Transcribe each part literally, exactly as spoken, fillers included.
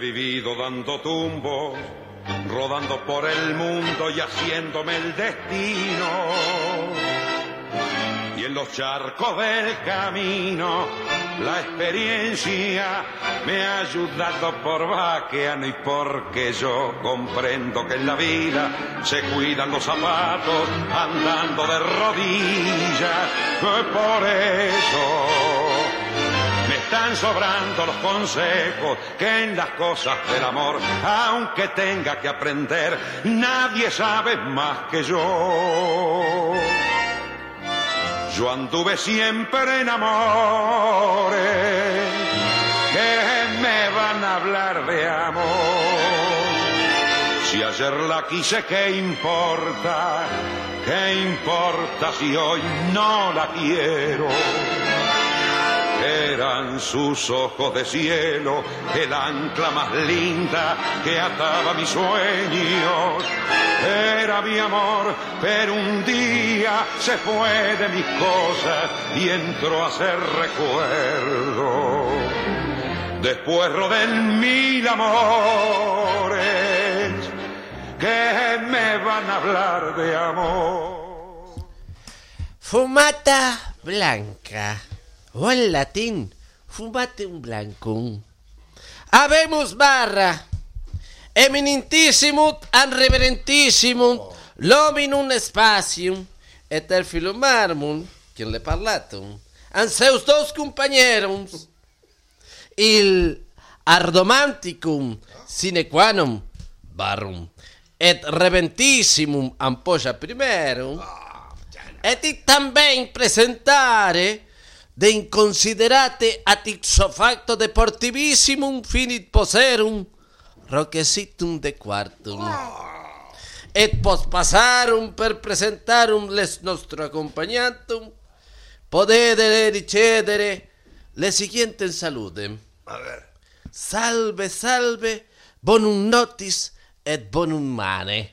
vivido dando tumbos, rodando por el mundo y haciéndome el destino. Y en los charcos del camino la experiencia me ha ayudado por vaqueano y porque yo comprendo que en la vida se cuidan los zapatos andando de rodillas. Por eso me están sobrando los consejos que en las cosas del amor, aunque tenga que aprender, nadie sabe más que yo. Yo anduve siempre en amores que me van a hablar de amor. Si ayer la quise, ¿qué importa? ¿Qué importa si hoy no la quiero? Eran sus ojos de cielo, el ancla más linda que ataba mis sueños. Era mi amor, pero un día se fue de mis cosas y entró a ser recuerdo. Después rodé mil amores que me van a hablar de amor. Fumata blanca, o en latín, fumate un blancum. Habemus barra, eminentissimum an reverentissimum lominum spatium et el filumarmum, quien le parlatum, an seus dos compañeros, il ardomanticum sine quanum barum et reventissimum ampolla primerum, et it também presentare de inconsiderate at ipso facto deportivissimum finit poserum Roquecitum de quartum. Oh. Et post passarum per presentarum les nostro accompagnatum, podere ricevere le siguientes saludem. A ver. Salve, salve, bonum notis et bonum mane.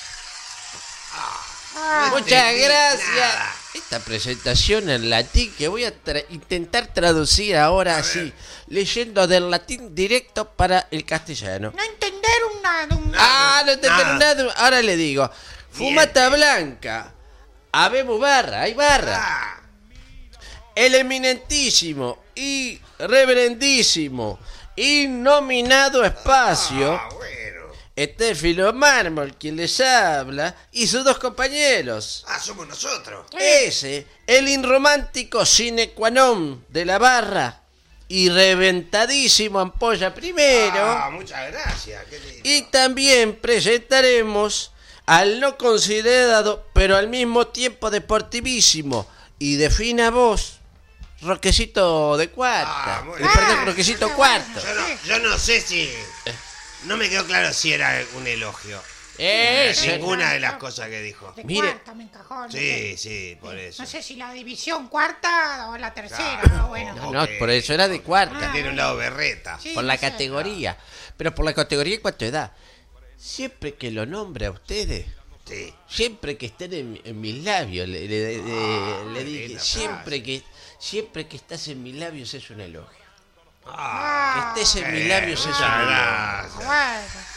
Ah, Muchas gracias. Nada. Esta presentación en latín que voy a tra- intentar traducir ahora así, leyendo del latín directo para el castellano. No entendieron nada. Un... Ah, no entendieron nada. nada. Ahora le digo, fumata Bien. blanca, habemos barra, hay barra. Ah. El eminentísimo y reverendísimo y nominado espacio. Ah, bueno. Este es Filo Mármol, quien les habla, y sus dos compañeros. Ah, somos nosotros. Ese, el inromántico sine qua non de la barra, y reventadísimo ampolla primero. Ah, muchas gracias. Qué lindo. Y también presentaremos al no considerado, pero al mismo tiempo deportivísimo y de fina voz, Roquecito de cuarta. Ah, muy bien. Perdón, Roquecito cuarto. Yo no, yo no sé si... No me quedó claro si era un elogio. Eso. Ninguna de las cosas que dijo. De Mire. cuarta me encajó. No Sí, sé. sí, por eso. No sé si la división cuarta o la tercera, Claro. pero bueno. No, no, Ok. por eso era de cuarta. Ah, Tiene un lado berreta. Sí, por no la sé. categoría. Pero por la categoría en cuanto a edad. Siempre que lo nombre a ustedes, Sí. siempre que estén en, en mis labios, le, le- le- Ah, le qué dije, linda siempre que, siempre que estás en mis labios es un elogio. Ah, Que estés en mis eh, labios es un muchas elogio. gracias. Bueno.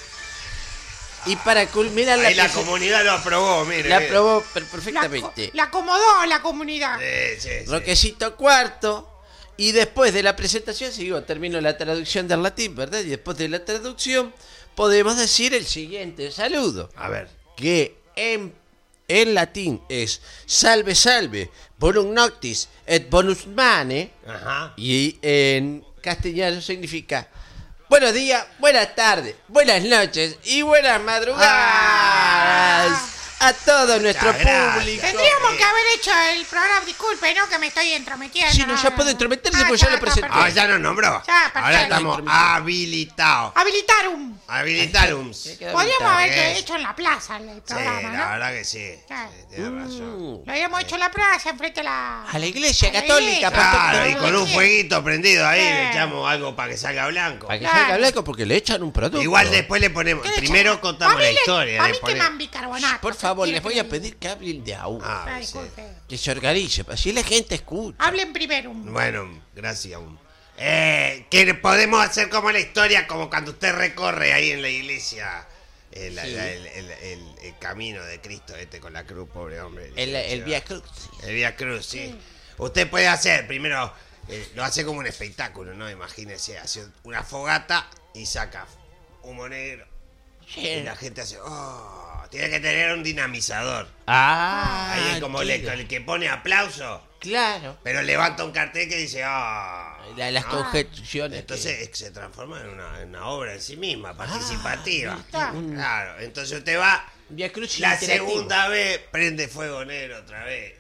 Y para culminar la Ahí la presen- comunidad lo aprobó, mire. la mire. aprobó per- La, co- perfectamente. la acomodó la comunidad. Sí, sí, sí. Roquecito cuarto. Y después de la presentación, sigo, termino la traducción del latín, ¿verdad? Y después de la traducción, podemos decir el siguiente saludo. A ver. Que en, en latín es salve, salve, bonum noctis et bonus mane. Ajá. Y en castellano significa buenos días, buenas tardes, buenas noches y buenas madrugadas Ah. a todo nuestro gracias. público. Tendríamos que haber hecho el programa, disculpe, ¿no? Que me estoy entrometiendo. Sí, no, ya puede entrometerse, pues ya lo está, presenté. perfecto. Ah, ya nos nombró. Ya, perfecto. Ahora estamos habilitados. Habilitarum. Habilitarum. Ya Sí, quedó Podríamos habilitado. haber es. hecho en la plaza el programa, la ¿no? verdad que sí. Claro. Sí, tiene razón. Mm. Lo habíamos hecho en la plaza, enfrente a la... A la iglesia a la católica, iglesia. Claro, y Perfecto. con un fueguito prendido ahí Sí. le echamos algo para que salga blanco. Para que Claro. salga blanco porque le echan un producto. Igual después le ponemos. ¿Qué le Primero echamos? contamos Pa' mí la le- historia. pa' le mí ponemos- queman bicarbonato. Por favor, ¿qué les voy quiere a que pedir que hablen de agua. Ah, Ah, sí. disculpe. Que se organice, así la gente escucha. Hablen primero. Bueno, gracias. Eh, que podemos hacer como la historia, como cuando usted recorre ahí en la iglesia el, Sí. la- el, el- el- el camino de Cristo este con la cruz, pobre hombre. El, el Vía Cruz. El Vía Cruz, sí. Usted puede hacer, primero, eh, lo hace como un espectáculo, ¿no? Imagínese, hace una fogata y saca humo negro. Y la gente hace, oh, tiene que tener un dinamizador. Ah, Ahí es como le- entiendo. el que pone aplauso, Claro. pero levanta un cartel que dice, ah. La- las ah. conjetuciones. Entonces eh, se transforma en una, en una obra en sí misma, participativa. Ah, Claro, entonces usted va, que- Vía Cruz la interactivo. segunda vez prende fuego negro otra vez.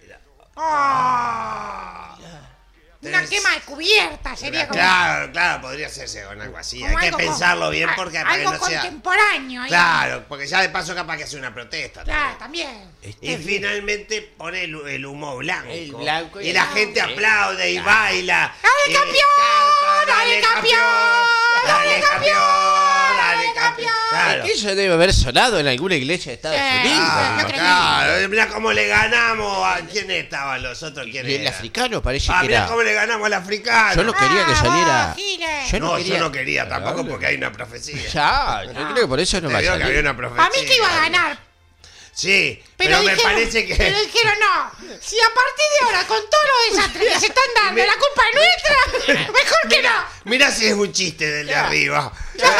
Ah, una Tenés- quema de cubierta sería como, Claro, claro, podría hacerse con algo así. como Hay que algo con- pensarlo bien a- porque para que algo no sea. contemporáneo. ahí. Claro, porque ya de paso capaz que hace una protesta. Claro, también. también. Está Y bien. finalmente pone el, el humo blanco. El blanco y y la el- gente eh, aplaude y claro. baila. ¡Dale, y campeón! canta, ¡Dale, campeón! ¡Dale, campeón! ¡Dale, ¡Dale, campeón! campeón! Claro. Eso debe haber sonado en alguna iglesia de Estados Sí. Unidos. Ah, yo creo que claro, mira cómo le ganamos. ¿A quién estaban los otros? ¿Quién Y el eran? africano parece Ah, que mira era. cómo le ganamos al africano. Yo no quería que Ah, saliera. vos, Giles. Yo no, no quería. yo no quería tampoco Claro. porque hay una profecía. Ya, yo creo que por eso no Te va a digo que había salir. una profecía. A mí que iba a ganar. Sí, Pero, pero, me dijeron, parece que. pero dijeron no. Si a partir de ahora, con todos los desastres que se están dando, la culpa es nuestra, mejor que no. Mira si es un chiste del de Claro. arriba.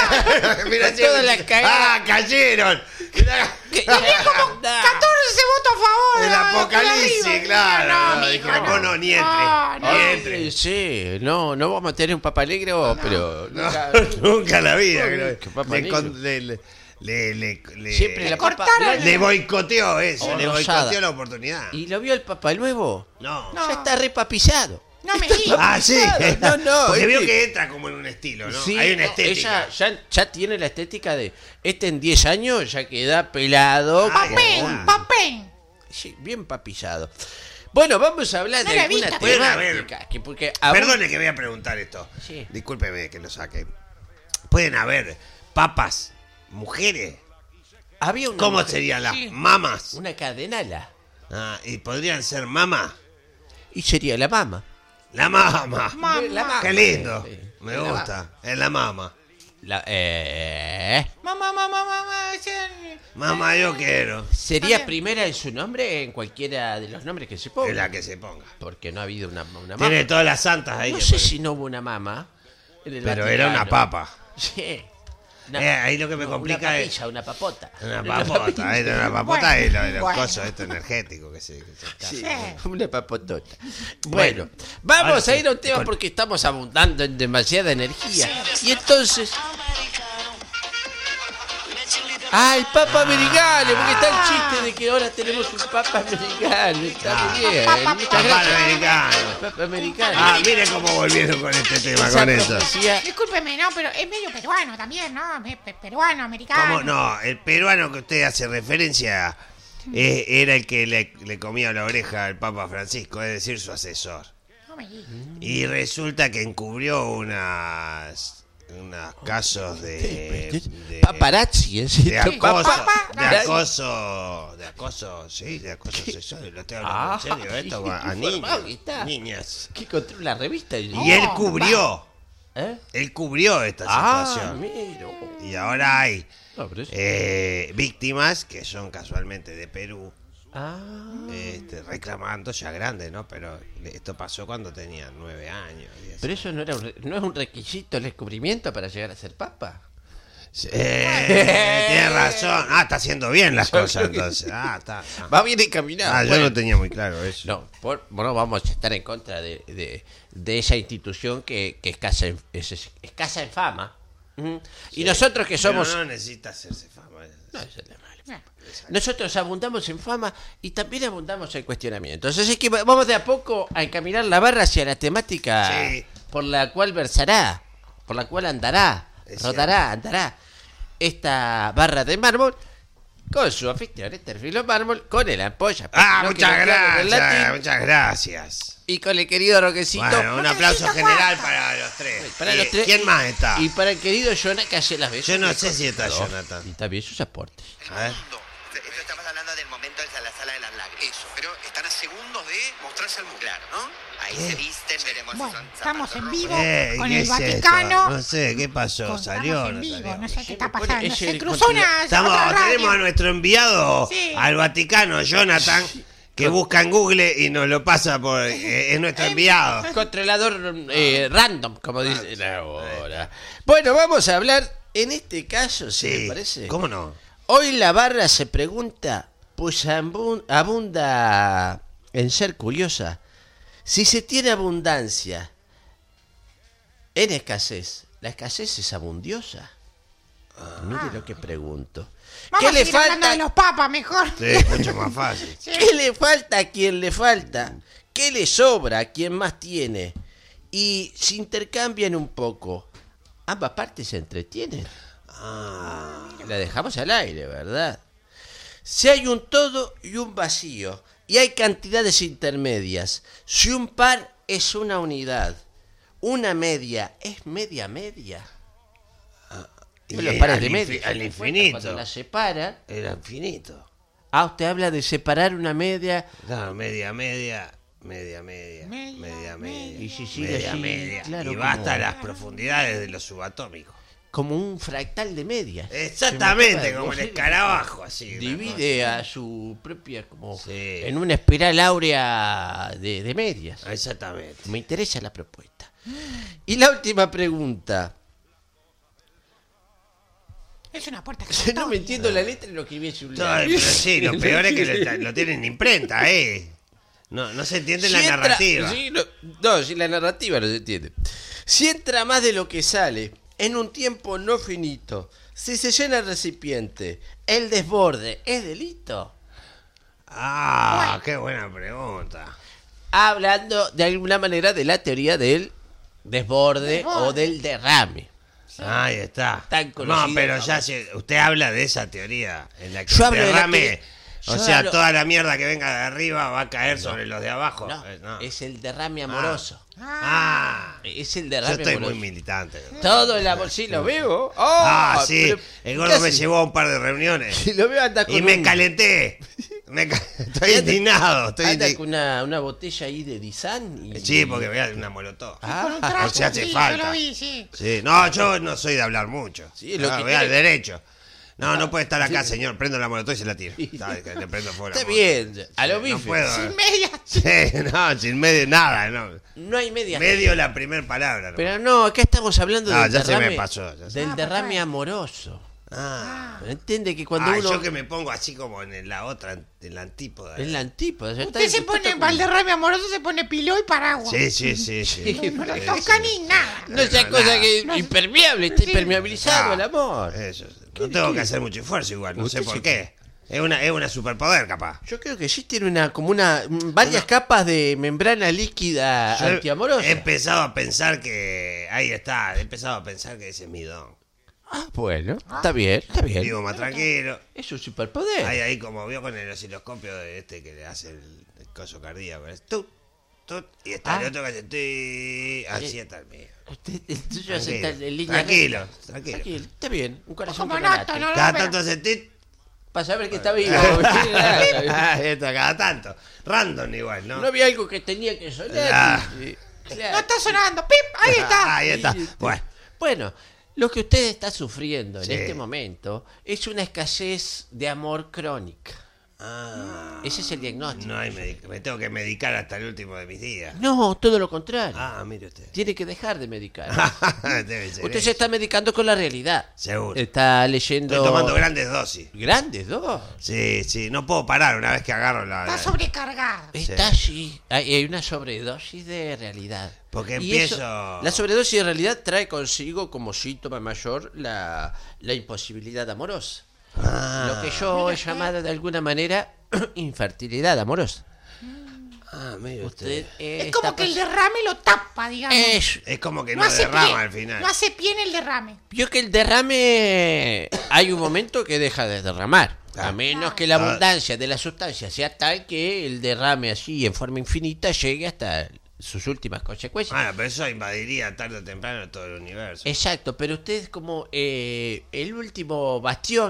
Mira si Todas es un las chiste. cagadas. ¡Ah, cayeron! Mirá. ¿Qué? Tenía como No. catorce votos a favor. El de la- de apocalipsis, arriba. claro. No, No, mijo, dijeron, vos no, ni entre. No, no. Ni entre. Ay, sí, no, no vamos a tener un papa negro, pero No, nunca- nunca en la vida. Uy, creo. qué papa Le, negro. con- le, le, le, le- le- siempre la papa cortaron blanca. le boicoteó eso, Oh, le rosada. boicoteó la oportunidad. ¿Y lo vio el Papa Nuevo? No. No. Ya está repapillado. No me digas. Ah, sí. No, no, Porque es veo que- que entra como en un estilo, ¿no? Sí, Hay una no, estética. ella ya, ya tiene la estética de este en diez años ya queda pelado. Ah, como Papén, un- papén. sí, bien papillado. Bueno, vamos a hablar No de la he alguna visto. Pueden haber- temática. Que porque aún- Perdone que voy a preguntar esto. Sí. Discúlpeme que lo saque. ¿Pueden haber papas mujeres? había una ¿Cómo mujer- serían las sí, mamas? una cardenala. Ah, ¿y podrían ser mamas? Y sería la mama. La mama. Mamá. La mama. Qué lindo. Sí, Me la gusta. Es la mama. La- eh, Mamá, mamá, mamá. ese- Mamá, yo quiero. sería También. primera en su nombre en cualquiera de los nombres que se ponga. Es la que se ponga. Porque no ha habido una, una mama. Tiene todas las santas ahí. No que sé ponen. si no hubo una mama. en el Pero era una Vaticano. papa. Sí. Eh, ahí lo que me no, complica una es- papilla, una papota. Una papota, era una papota Bueno, y lo de los bueno. cosos esto energético que se, que se Sí, Sí. una papotota. Bueno, Bueno, vamos ahora sí, a ir a un tema con- porque estamos abundando en demasiada energía. Y entonces. Ah, el Papa Americano, porque está el chiste de que ahora tenemos un Papa Americano. Está muy bien. Papa- Muchas Papa gracias. americano. Papa Americano. Ah, mire cómo volvieron con este tema, Esa con eso. profecía- Discúlpeme, no, pero es medio peruano también, ¿no? Me- pe- Peruano, americano. ¿Cómo no? El peruano que usted hace referencia eh, era el que le, le comía la oreja al Papa Francisco, es decir, su asesor. No me digas. Y resulta que encubrió unas unos casos de, de, Paparazzi, es de esto, acoso, Papa- de acoso, de acoso, sí, de acoso sexual. Lo estoy hablando en serio, Ah, esto qué a, a informado que niños, está. niñas. Que encontró la revista. Y, Y él cubrió, ¿Eh? él cubrió esta Ah, situación. mira. Y ahora hay No, pero eso- eh, víctimas que son casualmente de Perú, Ah. este, reclamando ya grandes, ¿no? Pero esto pasó cuando tenían nueve años. diez. Pero eso no, era un re- no es un requisito el descubrimiento para llegar a ser papa. Eh, tiene razón. Ah, está haciendo bien las cosas entonces. Ah, está. Ah, Va bien encaminado. Ah, yo Bueno, no tenía muy claro eso. no, por- bueno, vamos a estar en contra de, de- de esa institución que, que escasa, en, es, es- escasa en fama. Ujú. Y nosotros que somos... Pero no necesita hacerse fama. No, eso es lo malo. Nosotros abundamos en fama y también abundamos en cuestionamiento. Entonces es que va- vamos de a poco a encaminar la barra hacia la temática Sí. por la cual versará, por la cual andará, Es rodará, andará esta barra de mármol con su anfitrión Esterfilo Mármol, con el ampolla. Ah, no que muchas no claro en gracias. latín, Muchas gracias. y con el querido Roquecito. Bueno, un aplauso general para los tres. Para Eh, los tres. ¿Quién más está? Y para el querido Jonah que hace las veces. Yo no de sé si está coordinador. Jonathan. Y también sus aportes. A ver. Esto estamos hablando del momento de la sala de las lágrimas. Eso, pero están a segundos de mostrarse al mundo. Claro, ¿no? Ahí Bueno, estamos en vivo Eh, con ¿qué el es esto? Vaticano. No sé, ¿qué pasó? Con- ¿Salió o estamos no en vivo, salió? no sé qué está Siempre pasando. es Se el cruzó control- una Estamos, otra radio. tenemos a nuestro enviado Sí. al Vaticano, Jonathan, que busca en Google y nos lo pasa por... eh, es nuestro enviado. Controlador eh, random, como dicen ahora. Bueno, vamos a hablar, en este caso, si Sí, me parece. ¿cómo no? Hoy la barra se pregunta, pues abun- abunda en ser curiosa, si se tiene abundancia en escasez, ¿la escasez es abundiosa? Mire lo que pregunto. Vamos ¿Qué a le seguir hablando falta? de los papas mejor. Sí, es mucho más fácil. Sí. ¿Qué le falta a quien le falta? ¿Qué le sobra a quien más tiene? Y se intercambian un poco. Ambas partes se entretienen. Ah, La dejamos al aire, ¿verdad? Si hay un todo y un vacío, y hay cantidades intermedias, si un par es una unidad, una media es media media. y Los pares de al media. infi- al infinito. Cuando la separan. Era infinito. Ah, usted habla de separar una media. Claro, media, media, media, media, Media, media, media, Y si sigue media, así, media. claro, y va como- hasta las profundidades de los subatómicos. Como un fractal de medias. Exactamente, Se me como el acaba de- escarabajo, así. una Divide a su propia, como Sí. en una espiral áurea de, de medias. cosa. Exactamente. Me interesa la propuesta. Y la última pregunta. Es una puerta que Yo no me entiendo la letra y lo escribí en su Ay, pero sí, lo peor es que lo, lo tienen en imprenta, ¿eh? No, no se entiende Si la entra- narrativa. sí, no, no, si la narrativa no se entiende. Si entra más de lo que sale en un tiempo no finito, si se llena el recipiente, el desborde, ¿es delito? Ah, qué buena pregunta. Hablando de alguna manera de la teoría del desborde, Desborde. o del derrame. Ahí está. Tan No, conocida pero como- ya se- usted habla de esa teoría en la que Yo el hablo de la derrame, teoría- o yo sea, hablo- toda la mierda que venga de arriba va a caer sobre los de abajo. No, Eh, no. es el derrame amoroso. Ah, Es el yo derrame estoy amoroso. muy militante. Todo el amor, sí, lo veo. Ah, Ah, sí, pero el gordo me casi- llevó a un par de reuniones Si lo veo anda con y me un- calenté. Me ca- Estoy indignado. Estoy anda indi- con una, una botella ahí de Disan. Y... Sí, porque voy a dar una molotov. Ah, Con un trapo, por si hace sí, falta. yo lo vi, sí. Sí, no, yo no soy de hablar mucho. Sí, lo Ah, que voy al tiene- derecho. No, no puede estar acá, señor. Prendo la molotov y se la tiro. Sabe que le prendo fuego. Está bien, a lo No bife. puedo. Sin media. Sí, no, sin medio nada, no. No hay media. Medio la primer palabra. ¿no? Pero no, acá estamos hablando Ah, del ya se me derrame, pasó, ya se- del Ah, derrame perfecto. amoroso. Ah, ¿Entiende que cuando Ah, uno yo que me pongo así como en la otra, en la antípoda. es la antípoda, ya está- Usted se está pone como- Valderrame amoroso, se pone piló y paraguas. Sí, sí, sí, sí. No le Sí, toca sí. ni nada. No esa No, cosa nada. que No, impermeable, está sí. impermeabilizado Ah, el amor. Eso. No tengo que hacer mucho esfuerzo igual, no sé Usted por sí qué. Es una, es una superpoder, capaz. Yo creo que sí tiene una como una mm, varias capas de membrana líquida Yo he- antiamorosa. He empezado a pensar que. Ahí está, he empezado a pensar que ese es mi don. Ah, bueno, está bien, está bien. Vivo más tranquilo. Es un superpoder. Ahí, ahí, como vio con el osciloscopio de este que le hace el, el coso cardíaco. Es tut, tut, y está Ah. el otro que hace ti, así está el mío. Usted, el tuyo hace Tranquilo, tal- en línea tranquilo, recta. tranquilo. Tranquilo, está bien, un corazón Como que no Nato, late. no lo Cada veo. tanto hace tit. Para saber que está vivo. Ah, esto, cada tanto. Random igual, ¿no? No había algo que tenía que sonar. Ah. y- No claro. está sonando. ¡Pip! Ahí está. Ahí está. Bueno, Bueno, lo que usted está sufriendo en Sí. este momento es una escasez de amor crónica. ah, Ese es el diagnóstico. no hay medic- me tengo que medicar hasta el último de mis días. No, todo lo contrario. Ah, mire usted. Tiene que dejar de medicar. Debe ser Usted eso. se está medicando con la realidad. Seguro. Está leyendo. Estoy tomando grandes dosis. Grandes dos. Sí, sí, no puedo parar una vez que agarro la... Está la- sobrecargado. Está así. Hay, hay una sobredosis de realidad. Porque Y empiezo- eso- la sobredosis de realidad trae consigo como síntoma mayor la, la imposibilidad amorosa. Ah, Lo que yo he llamado de alguna manera infertilidad amorosa. ah, mire Usted usted. eh, Es como está que el pas- derrame lo tapa, digamos. Es- Es como que no no, hace derrama pie. al final. No hace pie en el derrame. Vio que el derrame hay un momento que deja de derramar. A menos que la Ah. abundancia de la sustancia sea tal que el derrame así en forma infinita llegue hasta sus últimas consecuencias. Bueno, pero eso invadiría tarde o temprano todo el universo. Exacto, pero usted es como eh, el último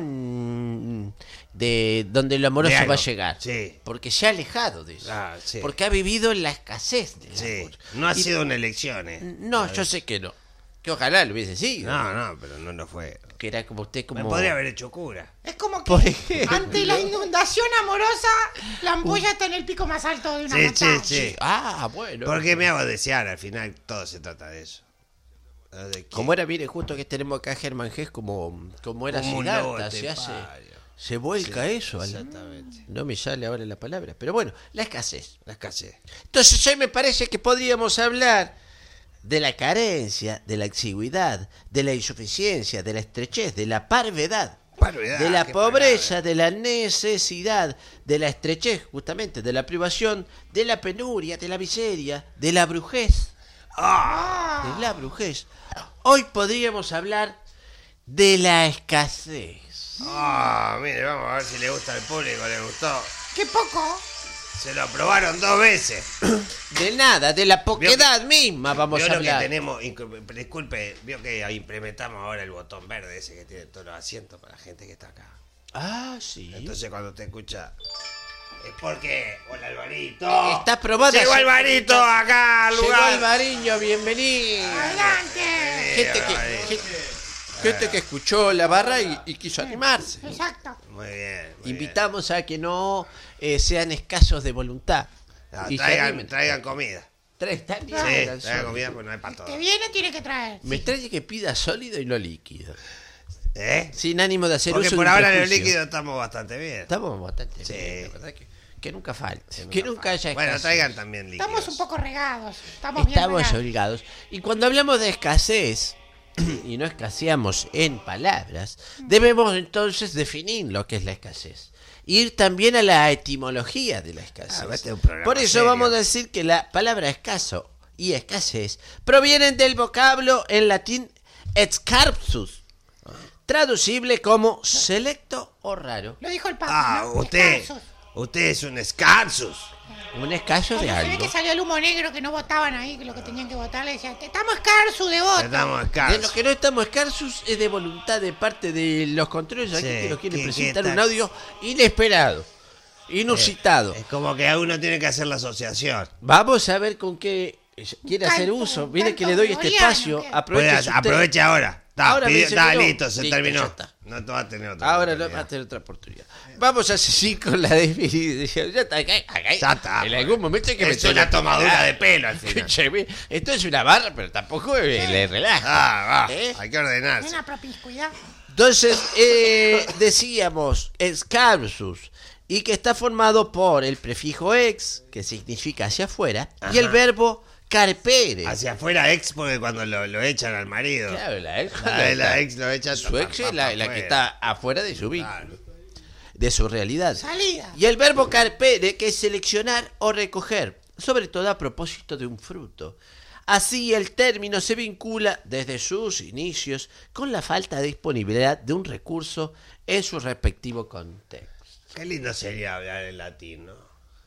bastión de donde lo amoroso De algo, va a llegar. sí. Porque se ha alejado de eso. Ah, sí. Porque ha vivido en la escasez del Sí, amor. no ha Y- sido una elección, ¿eh? No, yo sé que no. Que ojalá lo hubiese sido. No, no, pero no lo fue. Que era como usted como... Me podría haber hecho cura. Es como Por que ejemplo. ante la inundación amorosa, la ampolla está en el pico más alto de una Sí, montaña. sí, sí. Ah, bueno. Porque me hago desear, al final todo se trata de eso. De que- Como era, mire, justo que tenemos acá a Germán Gess, como, como era Como un Siddhartha, lobo se hace... estepario. Se vuelca Sí, eso. al- exactamente. No me sale ahora la palabra. Pero bueno, la escasez. La escasez. Entonces hoy me parece que podríamos hablar de la carencia, de la exigüidad, de la insuficiencia, de la estrechez, de la parvedad, Parvedad, de la qué pobreza, de la necesidad, de la estrechez, justamente, de la privación, de la penuria, de la miseria, de la brujez, ¡Ah! de la brujez. Hoy podríamos hablar de la escasez. Ah, mire, vamos a ver si le gusta al público, le gustó. Qué poco. Se lo aprobaron dos veces. De nada, de la poquedad misma vamos Vio a lo hablar. que tenemos, inc- disculpe, vio que implementamos ahora el botón verde ese que tiene todos los asientos para la gente que está acá. Ah, sí. Entonces cuando te escucha es porque, hola Alvarito. Está aprobada. Llegó Alvarito acá al Llegó lugar. Alvariño, bienvenido. Adelante. Gente que, Alvarito. gente, gente que escuchó la barra y, y quiso animarse. Exacto. Muy bien. muy Invitamos a que no eh, sean escasos de voluntad. bien. Ah, Y se traigan, animen. traigan comida. Tres, tan Sí, lindas traigan son. comida porque no hay para Que todo. viene tiene que traer. Me extraña que pida sólido y no líquido. ¿Eh? Sin ánimo de hacer Porque uso por de un ahora en el prejuicio. líquido estamos bastante bien. Estamos bastante Sí. bien, la verdad que, que nunca falte. Que Que nunca nunca haya Bueno, escasez. traigan también líquidos. Estamos un poco regados. Estamos, bien Estamos regados. obligados. Y cuando hablamos de escasez, y no escaseamos en palabras, debemos entonces definir lo que es la escasez. Ir también a la etimología de la escasez. Ah, este es un programa Por eso serio. vamos a decir que la palabra escaso y escasez provienen del vocablo en latín escarsus, traducible como selecto o raro. Lo dijo el Papa. Ah, ¿no? usted. Escasos. Usted es un escarsus. Un escaso de Cuando se ve algo. que salió el humo negro que no votaban ahí, que lo que tenían que votar, le decían, estamos escarsos de voto. Estamos De escarsus. lo que no estamos escasos es de voluntad de parte de los controles aquí Sí, que nos quieren ¿qué- presentar qué un tal? audio inesperado, inusitado. Es como que a uno tiene que hacer la asociación. Vamos a ver con qué quiere Un hacer canto, uso. un Mire que canto le doy este gregoriano, espacio. ¿qué? Aproveche, Puede- usted. aproveche ahora. Está, Ahora me pide- dice está, que no. listo, se Listo, terminó. ya está. No te va a tener otra Ahora no oportunidad. va a tener otra oportunidad. Vamos a seguir con la definición. Ya está, acá, acá. Ya está, En pues. algún momento hay que Es meterle una a tomadura parar. de pelo al final. Escúcheme, esto es una barra, pero tampoco eh, le relaja. Ah, va. ¿Eh? Hay que ordenarse. Una promiscuidad. Entonces, eh, decíamos escarsus, y que está formado por el prefijo ex, que significa hacia afuera, y el Ajá. verbo carpere. Hacia afuera ex porque cuando lo, lo echan al marido. Claro, la ex, La, la ex lo echan su ex es la, la que está afuera de su vínculo, Claro. de su realidad. Salida. Y el verbo carpere, que es seleccionar o recoger, sobre todo a propósito de un fruto. Así el término se vincula desde sus inicios con la falta de disponibilidad de un recurso en su respectivo contexto. Qué lindo sería hablar en latín, ¿no?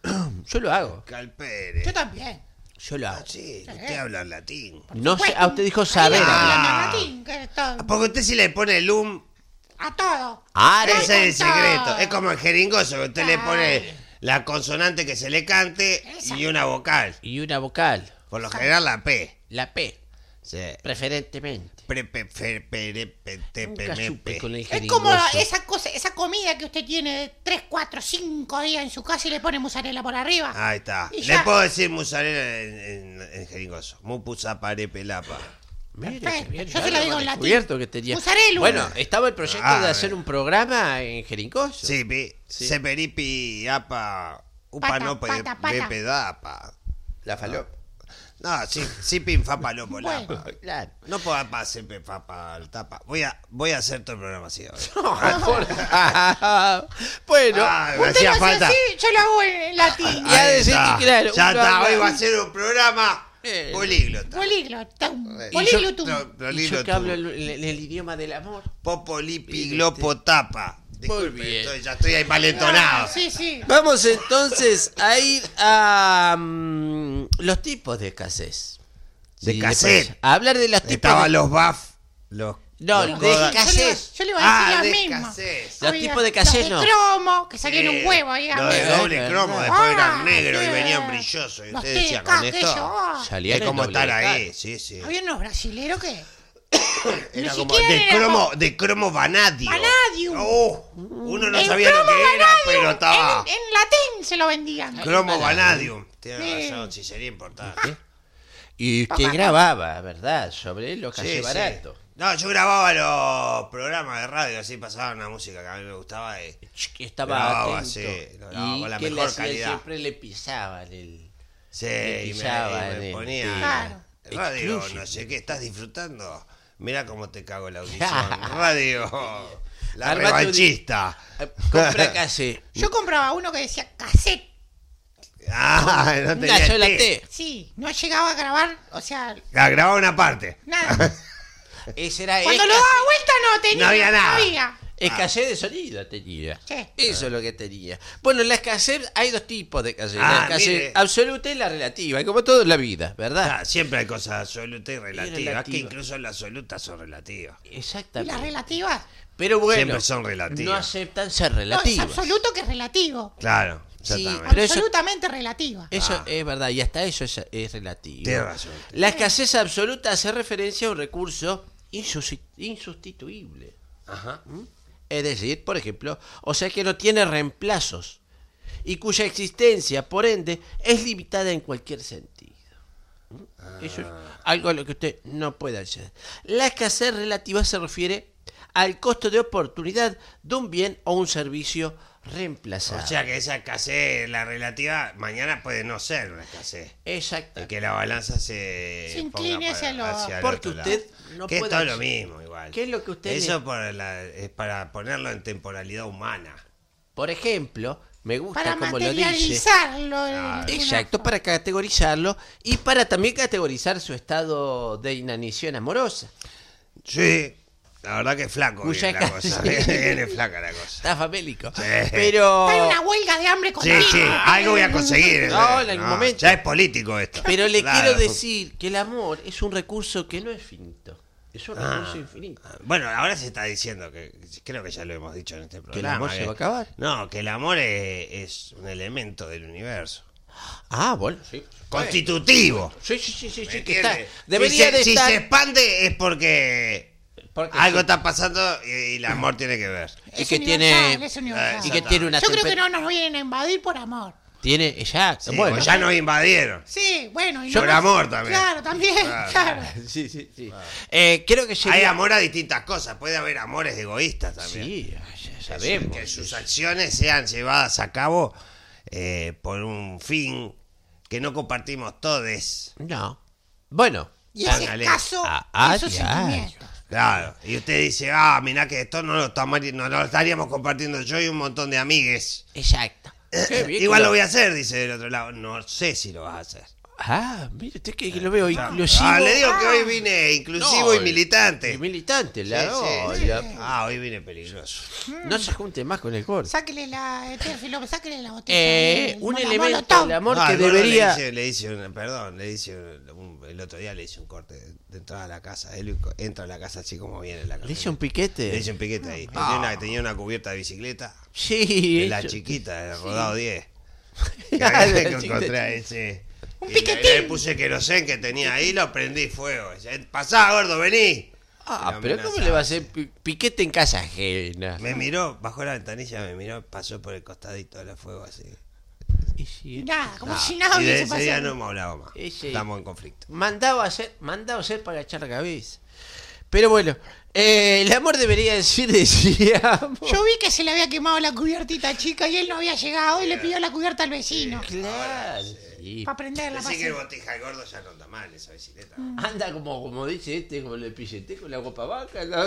Yo lo hago, Calpere. Yo también. yo lo Ah, hago. sí, usted habla en latín. No sé, Bueno, ah, usted dijo saber ahí hablar. hablando Ah. en latín, que es todo. Porque usted si le pone el um, A todo. Are. ese es el con todo. secreto. Es como el jeringoso, que usted le Claro. pone la consonante que se le cante y una vocal. Y una vocal, Por lo general la P. la P, Sí. preferentemente. Pre, pe, fe, pere, pe, te, pe, Nunca me, supe pe. con el Es jeringoso. como esa cosa, esa comida que usted tiene de tres, cuatro, cinco días en su casa y le pone mozzarella por arriba. Ahí está. Y Le ya. puedo decir musarela en, en, en jeringoso. Mupusa pare pelapa. Mire, Perfecto, qué bien, yo ya se lo lo digo en hemos latín. descubierto que tenía. Musarela. Bueno, estaba el proyecto Ah, de hacer eh. un programa en jeringoso. Sí, pi. Sí. Seperipi, apa. Upa Pata, no pe, pata, pata. be, pedapa. La faló. No, sí, sí, pin, fa, palopo, lapa. Bueno. Claro. No puedo pa, sepe, fa, pa, tapa. Voy a, voy a hacer todo el programa así ahora. Bueno, Ah, me Usted hacía lo hace falta. así, yo lo hago en latín. Ya Ahí decís está. que, claro, Ya uno está, habla- hoy va a ser un programa Eh. políglota. Políglota. Y Políglotum. yo- y yo políglota. que hablo el, el- el idioma del amor. Popolipiglopo tapa. Disculpe, bien. estoy- ya estoy ahí malentonado. Sí, sí. Vamos entonces a ir a mm, los tipos de escasez. De Sí, cassette. después, a hablar de los tipos Estaban de... los buff, los... No, los de codas- escasez. Yo le iba a decir Ah, las de mismas. escasez. Los Había tipos de cassette, los de no. cromo, que salían Eh, un huevo ahí. Los de Ah, doble verdad. cromo, después eran Ah, negros y sí. venían brillosos. Y Los usted té de decía, acá, con aquello, esto, ah. Salían es en como doble estar cara. ahí, sí, sí. Había unos brasileros que... Era Ni como siquiera de era cromo, como- de cromo vanadio. Vanadium. Oh, uno no el sabía lo cromo que era, vanadium, pero estaba... En, en latín se lo vendían. Cromo vanadium. Tiene Sí. razón, si sería importante. Y usted Papá. grababa, ¿verdad? Sobre los Sí, cassette sí. baratos. No, yo grababa los programas de radio, así pasaban una música que a mí me gustaba. Y... Que estaba Grababa, atento. sí, lo grababa Y con la que le mejor hacían, calidad. siempre le pisaban el... Sí, Le y me, pisaba y me en el- ponía... Claro. Radio, Exclusive. no sé qué, ¿estás disfrutando? Mira cómo te cago la audición. Radio, la Armate un- revanchista. Compra cassette. Yo compraba uno que decía cassette. Ah, no tenía Una sola T. T. Sí, no llegaba a grabar, o sea, Ah, grababa una parte. nada. Ese era Cuando el lo cassette. daba vuelta no tenía. No había nada. había. Escasez de sonido tenía. Sí. Eso es lo que tenía. Bueno, la escasez, hay dos tipos de escasez. Ah, la escasez mire. absoluta y la relativa, y como todo en la vida, ¿verdad? Ah, siempre hay cosas absolutas y relativas. relativa. Que incluso las absolutas son relativas. ¿Y Exactamente. las relativas? Pero bueno, Siempre son relativas. no aceptan ser No, es relativas. absoluto que es relativo. Claro, Sí, exactamente. pero eso- Absolutamente relativa. Eso Ah. es verdad, y hasta eso es, es relativo. Tienes razón. La escasez absoluta hace referencia a un recurso insusi- insustituible. Ajá. Es decir, por ejemplo, o sea que no tiene reemplazos y cuya existencia, por ende, es limitada en cualquier sentido. ¿Mm? Eso es algo a lo que usted no puede acceder. La escasez relativa se refiere al costo de oportunidad de un bien o un servicio reemplazado. O sea que esa escasez, la relativa, mañana puede no ser una escasez. Exacto. De que la balanza se, Se ponga incline para- hacia lo- hacia el Porque otro usted lado. no que puede es todo lo hacer- mismo igual. ¿Qué es lo que usted Eso le- por la- es para ponerlo en temporalidad humana. Por ejemplo, me gusta Para como lo dice. materializarlo. en Ah, una Exacto, forma. para categorizarlo y para también categorizar su estado de inanición amorosa. Sí, la verdad que es flaco Cuya viene la escasez- cosa. Viene flaca la cosa. Está famélico. Sí. Pero, Hay una huelga de hambre Sí, continua. sí, algo voy a conseguir. No, eh. en algún momento. Ya es político esto. pero le Claro. quiero decir que el amor es un recurso que no es finito. Es un Ah. recurso infinito. Bueno, ahora se está diciendo que, creo que ya lo hemos dicho en este programa. amor se va a acabar. No, que el amor es, es un elemento del universo. Ah, bueno, sí. Constitutivo. Sí, sí, sí, sí, ¿Me sí, que está. entiende? Debería si se, de si estar. se expande es porque porque algo sí. está pasando y, y el amor tiene que ver. Y Es que universal, tiene- es universal. y que tiene una Yo creo que temper- no nos vienen a invadir por amor. Tiene, exacto. Sí, bueno. pues ya nos invadieron. Sí, bueno. Y Por no- amor también. Claro, también, Claro. claro. Sí, sí, sí. Eh, creo que sería... Hay amor a distintas cosas. Puede haber amores egoístas también. Sí, ya Que sabemos. su- Que sus acciones sean llevadas a cabo eh, por un fin que no compartimos todos. No. Bueno. Y ese Póngale. caso, A- a esos diario. sentimientos. Claro. Y usted dice, ah, mirá que esto no lo, estamos- no lo estaríamos compartiendo yo y un montón de amigues. Exacto. Qué bien Igual que lo voy a hacer, dice del otro lado. No sé si lo vas a hacer. Ah, mire usted que, que lo veo inclusivo. Ah, le digo que Ah. hoy vine inclusivo No, y militante. Y militante, Sí, la, sí. la- Ah, hoy vine peligroso. No se junte más con el gordo. Sáquele la, Teófilo, sáquele la botella. Eh, de- un la elemento Molotov. del amor Ah, que al gordo debería... Le hice, le hice un, perdón, le hice un- un- el otro día le hice un corte de, de entrada a la casa. Él entra a la casa así como viene la casa. ¿Le hice un piquete? Le hice un piquete ahí. Ah. Tenía, una, tenía una cubierta de bicicleta. Sí. De la eso- chiquita, de rodado diez. Ah, Que, de la que chiquita. encontré ahí, sí. Un Y le, piquetín. le puse querosén que tenía ahí, lo prendí fuego. Dice, pasá, gordo, vení. Ah, Lo pero ¿cómo amenazaba. le va a hacer pi- piquete en casa ajena? Me miró, bajó la ventanilla, me miró, pasó por el costadito del fuego así. Y sí, Nada, como No, si nada y de hubiese ese día pasado. no hemos hablado más. Ese- Estamos en conflicto. Mandado a hacer, mandado a hacer para echar la cabeza. Pero bueno, eh, el amor debería decir, decíamos. Yo vi que se le había quemado la cubiertita chica y él no había llegado y le pidió la cubierta al vecino. Claro, sí. Para prenderla. Así para que el hacer- botija el gordo ya no anda mal esa bicicleta. Anda como, como dice este, como le pillete con la guapa vaca, ¿no?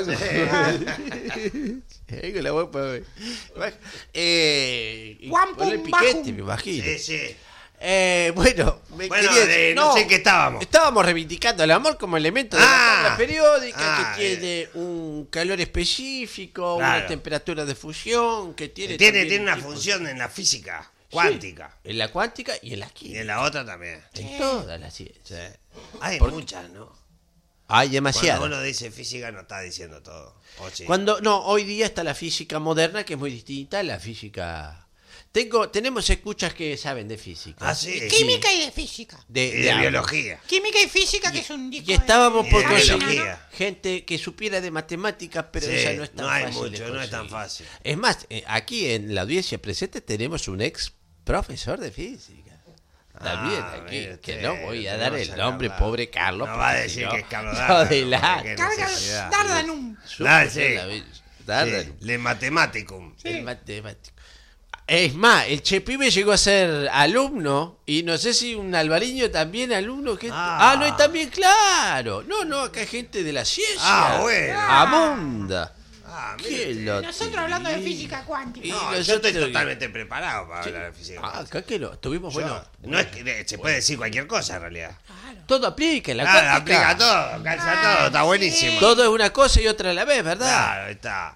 Eh, con la guapa vaca. Eh, y Guam, ponle pum, piquete, bajum. me imagino. Sí, sí. Eh, bueno, me Bueno, quería de- no sé en qué estábamos. Estábamos reivindicando el amor como elemento de la Ah. tabla periódica, Ah, que tiene un calor específico, Claro. una temperatura de fusión, que tiene Tiene, también tiene una tipos- función en la física cuántica. en la cuántica y en la Y química. en la otra también. En todas las ciencias. Hay Por- muchas, ¿no? Hay Cuando demasiado. uno dice física no está diciendo todo. ¿O sí? Cuando no, hoy día está la física moderna que es muy distinta a la física. Tengo, tenemos escuchas que saben de física. Ah, sí. Química y de física. De, Y de de algo. biología. Química y física, que es un disco Y estábamos Y por de conseguir biología. gente que supiera de matemáticas, pero Sí, esa no es tan no hay fácil. de mucho, no es tan conseguir. fácil. Es más, eh, aquí en la audiencia presente tenemos un ex profesor de física. También Ah, aquí, mire que usted, no voy a dar tenemos el a nombre, Carlos. pobre Carlos. No va a porque decir si no, que es Carlos no, Dardan, de ¿no? la- Porque qué Carga necesidad. Dardanum. Ah, Supo sí. de la vida. Dardan. Sí, le matematicum. El matemático. Es más, el Chepibe llegó a ser alumno y no sé si un Alvariño también alumno. Que... Ah. Ah. no, y también claro. No, no, acá hay gente de la ciencia. Ah, bueno. Abunda. Ah, mire ¿Qué usted. lo Nosotros hablando de tiene? física cuántica. Y No, yo nosotros- estoy totalmente preparado para hablar de física. Ah, acá que lo tuvimos, Yo- bueno. no es que se puede decir cualquier cosa en realidad. Todo aplica en la Claro, cuántica. aplica todo, calza todo, está buenísimo. Todo es una cosa y otra a la vez, ¿verdad? Claro, ahí está.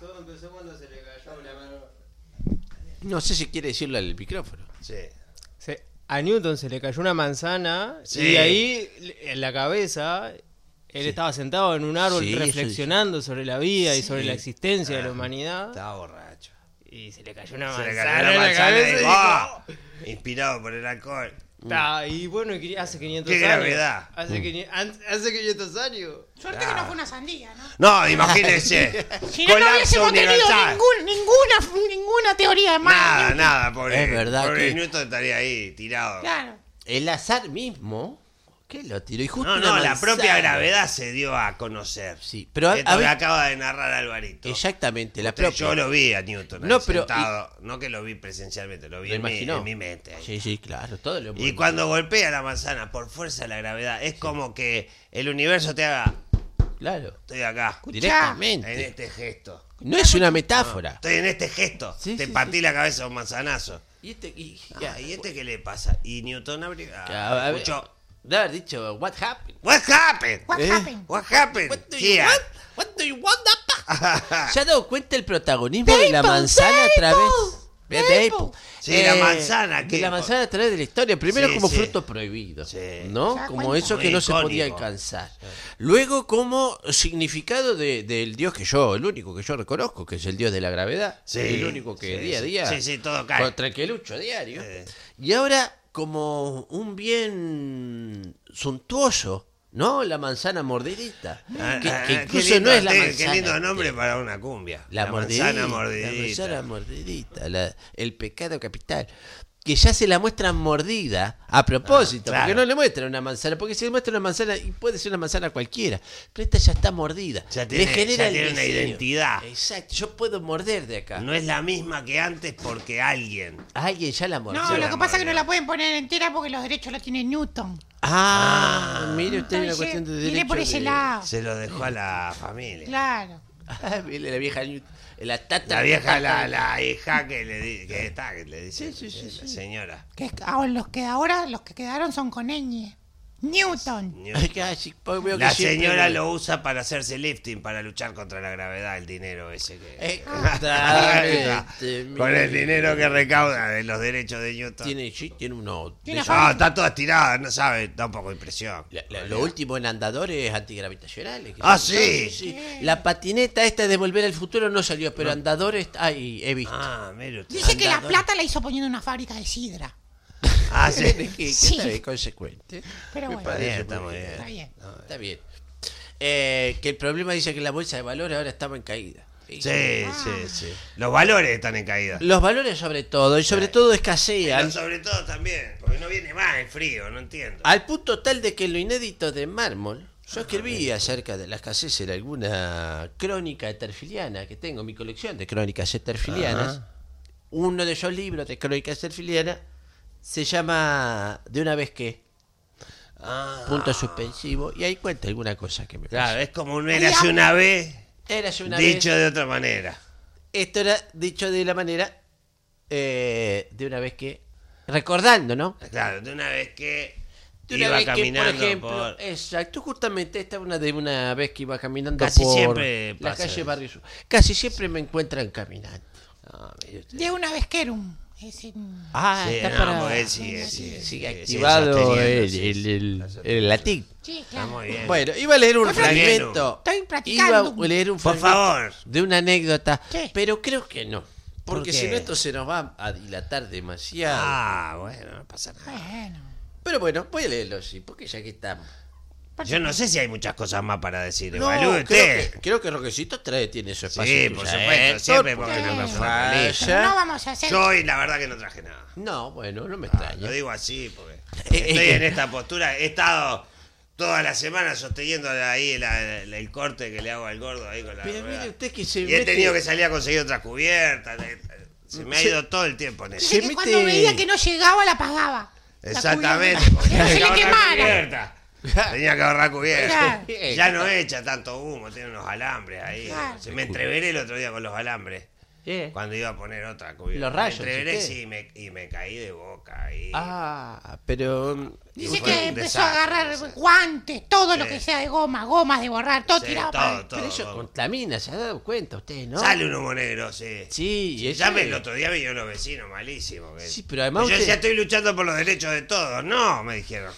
No sé si quiere decirlo al micrófono. Sí. Se- a Newton se le cayó una manzana Sí. y ahí en la cabeza él estaba sentado en un árbol Sí, eso reflexionando sobre la vida y sobre la existencia de la Ah, humanidad Estaba borracho. y se le cayó una Se le manzana, cayó la en la manzana cabeza y y dijo, dijo, "Ah", inspirado por el alcohol. "Ta", y bueno, y hace quinientos Qué años. gravedad. Hace, quini- an- hace quinientos años. Suerte que no fue una sandía, ¿no? No, imagínese. Si no, no Colapso hubiésemos tenido universal. ningún, ninguna, ninguna teoría de más. Nada, nada, pobre. Es verdad pobre que- Newton estaría ahí, tirado. Claro. El azar mismo, ¿qué lo tiró? Y justo No, una no, la manzana. propia gravedad se dio a conocer. Sí, pero a- Esto a que ver- acaba de narrar Alvarito. Exactamente, la Usted- propia. Yo lo vi a Newton. No, ahí pero- sentado. No que lo vi presencialmente, lo vi ¿Lo en mi, imaginó? en mi mente. ahí. Sí, sí, claro, todo lo Y cuando golpea la manzana por fuerza de la gravedad, es como que el universo te haga. Claro, Estoy acá. En directamente. este gesto. No es una metáfora. Estoy en este gesto. Sí, te sí, partí sí. la cabeza a un manzanazo. Y este, y, Ya, ¿y este qué le pasa? Y Newton abrió. a ver, escuchó. de haber dicho, what happened? What happened? What Eh. happened? What happened? What do Here. you want? What do you want, apa? ¿Se ha dado cuenta el protagonismo de la Maple, manzana a través? Maple, de Maple. Maple? Sí, la manzana, De que- la manzana a través de la historia. Primero Sí, como sí. fruto prohibido, Sí. ¿no? ¿Se da Como cuenta? eso que Muy no se podía icónico. alcanzar. Luego como significado de- del dios que yo, el único que yo reconozco, que es el dios de la gravedad. Sí, El único que sí, día a sí. día. Sí, sí, todo cae. Contra el que lucho a diario. Sí. Y ahora como un bien suntuoso, ¿no? La manzana mordidita. Ah, Que, ah, que qué incluso lindo, no es la qué- manzana. Qué lindo nombre entera. para una cumbia. La, mordidita, manzana mordidita. La manzana mordidita. la- el pecado capital. Que ya se la muestran mordida a propósito. Ah, claro. Porque no le muestran una manzana. Porque si le muestran una manzana, y puede ser una manzana cualquiera. Pero esta ya está mordida. Ya le tiene- genera ya el tiene una deseo. identidad. Exacto. Yo puedo morder de acá. No es la misma que antes porque alguien. Alguien ya la mordió. No, lo la que pasa es que no mordió. la pueden poner entera porque los derechos la tiene Newton. Ah, mire usted, una Entonces, cuestión de mire derecho. por ese de- lado. Se lo dejó a la familia. Claro. Ah, mire, la vieja Newt- la tata. La vieja, la, la hija que le, di- que está, que le dice Sí, sí, sí, la sí. señora. Que es- ahora los que ahora los que quedaron son con ñ. Newton. Ay, casi, pues veo que La siempre señora me- lo usa para hacerse lifting, para luchar contra la gravedad, el dinero ese que... Exactamente, Con el mire. dinero que recauda de los derechos de Newton. Tiene, sí, tiene uno. de Tiene esos- No, está toda estirada, no sabe, da un poco de impresión. La- la- lo último en andadores antigravitacionales. que Ah, son- ¿sí? La patineta esta de Volver al Futuro no salió, pero andadores, ay, he visto. Ah, mire usted. Dice que la Andador. plata la hizo poniendo una fábrica de sidra. Ah, sí. que, que Sí. está bien, consecuente. Pero Me bueno. parece Bien, está muy bien. Está bien. Está bien. Eh, que el problema dice que la bolsa de valores ahora estaba en caída. Sí, sí, sí. Los valores están en caída. Los valores sobre todo, y sobre Sí. todo Pero escasean. sobre todo también, porque no viene más el frío, no entiendo. Al punto tal de que en lo inédito de Mármol, yo escribí acerca de la escasez en alguna crónica eterfiliana que tengo en mi colección de crónicas eterfilianas. Ajá. Uno de esos libros de crónicas eterfilianas se llama De una vez que, Ah, punto suspensivo, y ahí cuenta alguna cosa que me claro, pasó. es como un érase una vez, Era una dicho vez, de otra manera. esto era dicho de la manera, eh, de una vez que... recordando, ¿no? Claro, de una vez que De una iba vez que, por caminando ejemplo, por... exacto, justamente esta es una de una vez que iba caminando Casi por siempre la pasa calle eso. Barrio Sur. Casi siempre me encuentran caminando. No, mire usted. De una vez que era un... ese- Ah, Sí, está no, para... porque él sigue, sigue, sigue, sigue activado sosteniendo, el, sí, el, sí, el, está el latín. Sí, Está claro. muy bien. Bueno, iba a leer un Estoy fragmento. Estoy Iba practicando. a leer un Por fragmento favor. de una anécdota, Sí. pero creo que no. Porque qué? si no esto se nos va a dilatar demasiado. Ah, bueno, no pasa nada. Bueno. Pero bueno, voy a leerlo así, porque ya que estamos. Yo no sé si hay muchas cosas más para decir. No, Evalúe creo usted. que, creo que Roquecito trae, tiene su espacio. Sí, en por tu supuesto, sector, siempre porque no me Sí. fue Vaya. feliz. No vamos a hacer... Yo hoy la verdad que no traje nada. No, bueno, no me Ah, extraña. lo digo así porque Eh, estoy eh, en esta postura. He estado toda la semana sosteniendo ahí la- la- el corte que le hago al gordo ahí con la Pero rueda. mire usted que se Y he mete- tenido que salir a conseguir otras cubiertas. Se me ha Se- ido todo el tiempo en eso. Dice se que mete- cuando veía que no llegaba, la pagaba. La Exactamente. cubierta. porque Que no se tenía le que ahorrar quemara. cubierta. Tenía que ahorrar cubierta. Claro. Ya no echa tanto humo, tiene unos alambres ahí. Claro. Se me entreveré el otro día con los alambres. Eh. Cuando iba a poner otra cubierta. Los rayos, Me entreveré, ¿sí qué? sí, y me, y me caí de boca ahí. Ah, pero... Dice Fue que un empezó desastre, a agarrar desastre. guantes, todo lo Sí. que sea de goma, gomas de borrar, todo Sí, tirado todo, para todo. Pero eso contamina, ¿se ha dado cuenta usted, no? Sale un humo negro, sí. Sí, y eso Ya me, es- el otro día me dio los vecinos malísimo. que- Sí, pero además Yo usted- decía, estoy luchando por los derechos de todos. No, me dijeron.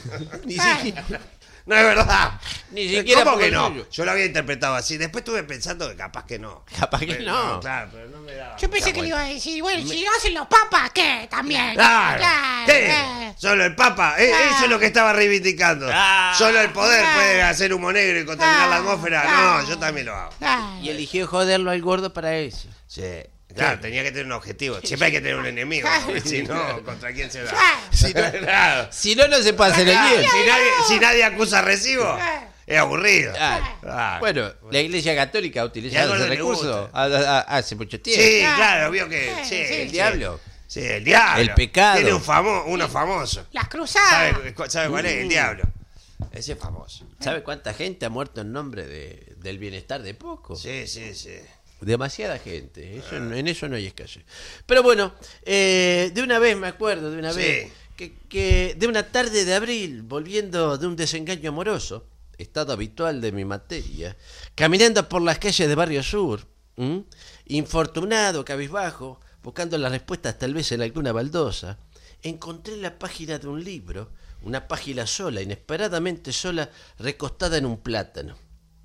Ni Ah. siquiera... No es verdad. Ni siquiera ¿Cómo por que lo no? suyo. Yo lo había interpretado así. Después estuve pensando que capaz que no. Capaz que Pero no. Claro, pero no me daba. Yo pensé mucha que le iba vuelta. a decir, bueno, si lo hacen los papas, ¿qué? También. Claro. Claro, ¿Qué? eh. Solo el Papa. Eh, Claro. Eso es lo que estaba reivindicando. Claro. Solo el poder Claro. puede hacer humo negro y contaminar la Claro. atmósfera. Claro. No, yo también lo hago. Claro. Y eligió joderlo al gordo para eso. Sí. Claro, tenía que tener un objetivo. Siempre hay que tener un enemigo. Porque si no, ¿contra quién se da? Claro. Si no, Claro. si no, no se puede hacer el Claro, bien. si, nadie, si nadie acusa recibo, Claro. es aburrido. Claro. Claro. Bueno, la Iglesia Católica ha Y utilizado al ese gordo le recurso gusta. a- a- a- hace mucho tiempo. Sí, Claro. claro, vio que. Sí, Sí, sí. El sí. diablo. Sí, el diablo. El pecado. Tiene un famo, uno famoso. Las cruzadas. ¿Sabe, cu- sabe cuál es? El Mm. diablo. Ese es famoso. ¿Sabe cuánta gente ha muerto en nombre de, del bienestar de poco? Sí, sí, sí. Demasiada gente, eso, no- en eso no hay escasez. Pero bueno, eh, de una vez me acuerdo, de una Sí. vez, que, que de una tarde de abril, volviendo de un desengaño amoroso, estado habitual de mi materia, caminando por las calles de Barrio Sur, ¿m? infortunado, cabizbajo, buscando las respuestas tal vez en alguna baldosa, encontré la página de un libro, una página sola, inesperadamente sola, recostada en un plátano.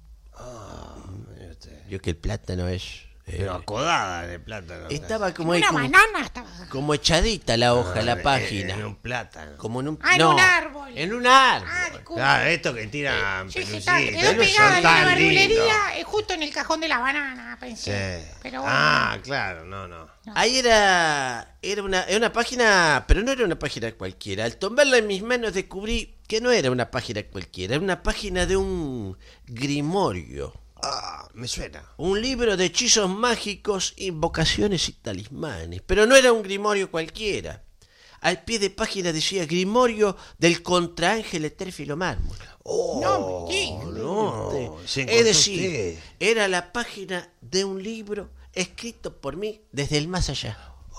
Mire usted. Yo que el plátano es... eh, Pero acodada en el plátano. estaba como, Una como, banana estaba. como echadita la hoja, la En- página. En un plátano. Como en un, Ah, en no, un árbol. En un árbol. Ah, disculpe. Claro, esto que tiran Yo dije, pelucitas. está- quedó ellos pegada son en la tan verdulería, lindos. eh, justo en el cajón de la banana, pensé. Sí. Pero bueno. Ah, claro, no, no. Ahí era, era una, era una página, pero no era una página cualquiera. Al tomarla en mis manos descubrí que no era una página cualquiera, era una página de un grimorio. Ah, me suena. Un libro de hechizos mágicos, invocaciones y talismanes. Pero no era un grimorio cualquiera. Al pie de página decía Grimorio del Contraángel Etérfilo Mármol. No me diga. No, se usted. encontró Es decir, usted. era la página de un libro escrito por mí desde el más allá.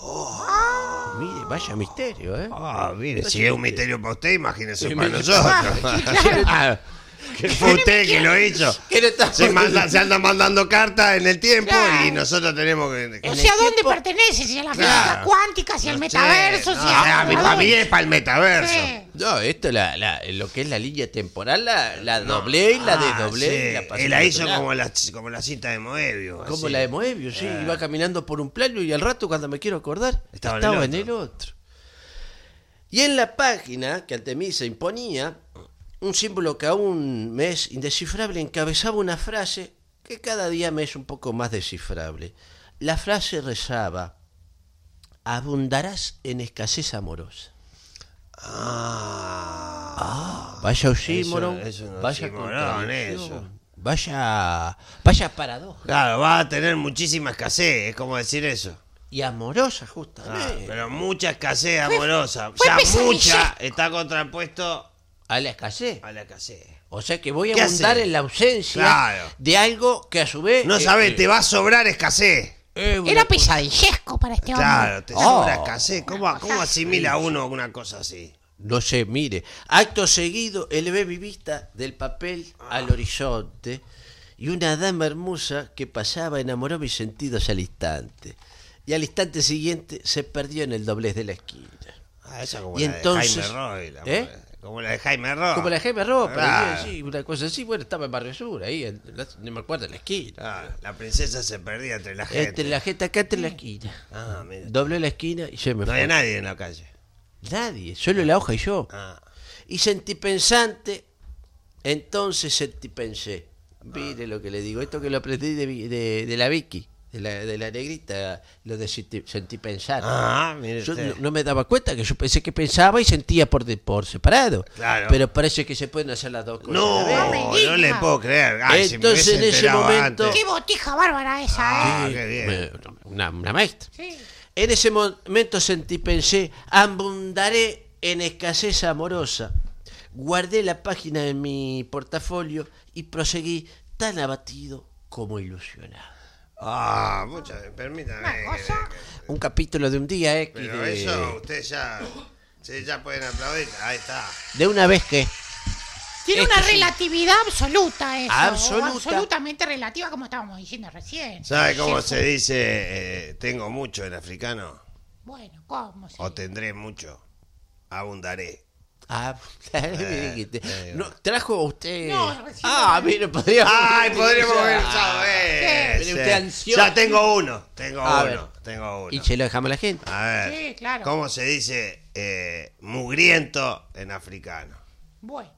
Mire, vaya misterio, ¿eh? Ah, mire, si es un misterio para usted, imagínese Sí, para me- nosotros. Ah, Que fue usted que lo hizo. ¿qué no está- Se, manda- se anda mandando cartas en el tiempo Claro. y nosotros tenemos que... O en sea, ¿a el dónde tiempo- pertenece? Si a la Claro. física cuántica, si al No sé, metaverso, no, si a... a mi familia es para el metaverso. Sí. No, esto, la, la- lo que es la línea temporal, la, la doblé y la Ah, desdoblé. sí. Y la pasé Él la al hizo otro lado. como la, como la cinta de Moebius. Como así. la de Moebius, sí. Iba caminando por un plano y al rato, cuando me quiero acordar, Estaba estaba, en el en el otro. Y en la página que ante mí se imponía, un símbolo que aún me es indescifrable encabezaba una frase que cada día me es un poco más descifrable. La frase rezaba: abundarás en escasez amorosa. Ah, Vaya oxímoron, Eso- eso no vaya oxímoron, contradicción, eso. vaya, vaya paradoja. claro, va a tener muchísima escasez, es como decir eso. Y amorosa, Ah, justamente. pero mucha escasez amorosa. fue ya pesadilla. mucha está contrapuesto A la escasez. a la escasez. O sea que voy a ¿Qué abundar hace? en la ausencia Claro. de algo que a su vez... No eh, sabes, eh, te va a sobrar escasez. Es una Era cosa- pesadillesco para este hombre. Claro, te Oh. sobra escasez. ¿Cómo, ¿Cómo asimila uno una cosa así? No sé, mire. Acto seguido, elevé mi vista del papel al horizonte y una dama hermosa que pasaba enamoró mis sentidos al instante. Y al instante siguiente se perdió en el doblez de la esquina. Ah, esa como Y la entonces- de Jaime Roy. La ¿Eh? Como la de Jaime Roy. Como la Jaime Ropa, Claro. sí, una cosa así. Bueno, estaba en Barrio Sur, ahí, en la- no me acuerdo, en la esquina. Ah, la princesa se perdía entre la gente. Entre la gente acá, entre la esquina. Ah, mira. Doblé la esquina y se me No fue. había nadie en la calle. Nadie, solo la hoja y yo. Ah. Y sentí pensante, entonces sentí pensé. Mire lo que le digo, esto que lo aprendí de, Vi- de, de la Vicky, de la, de la negrita, lo de sentí, sentí pensar. Ah, mire Yo usted. no, no me daba cuenta que yo pensé que pensaba y sentía por, de- por separado. Claro. Pero parece que se pueden hacer las dos cosas. No, a la No vez. me diga. no le puedo creer. Ay, si me Entonces, hubiese en ese enterado momento- antes. Qué botija bárbara esa, Ah, ¿eh? qué bien. Me- Una, una maestra. Sí. En ese momento sentí, pensé, abundaré en escasez amorosa. Guardé la página en mi portafolio y proseguí tan abatido como ilusionado. Ah, muchas, permítame. Una que- cosa. Un capítulo de un día X Pero de, eso, ustedes ya, sí, ya pueden aplaudir. Ahí está. de una vez que... Tiene Esto una sí. relatividad absoluta eso. Absoluta. o absolutamente relativa, como estábamos diciendo recién. ¿Sabe cómo Sí, se dice eh, tengo mucho en africano? Bueno, ¿cómo se O tendré mucho. Abundaré. Ah, me dijiste. eh, No, ¿trajo usted? No, recién ah, lo- mire, podríamos... Ay, podríamos haber Ah, usado ¿Qué? ese. Mire usted ansioso. Ya tengo uno, tengo A uno, ver. tengo uno. Y se lo dejamos a la gente. A ver, Sí, claro. ¿cómo se dice eh, mugriento en africano? Bueno,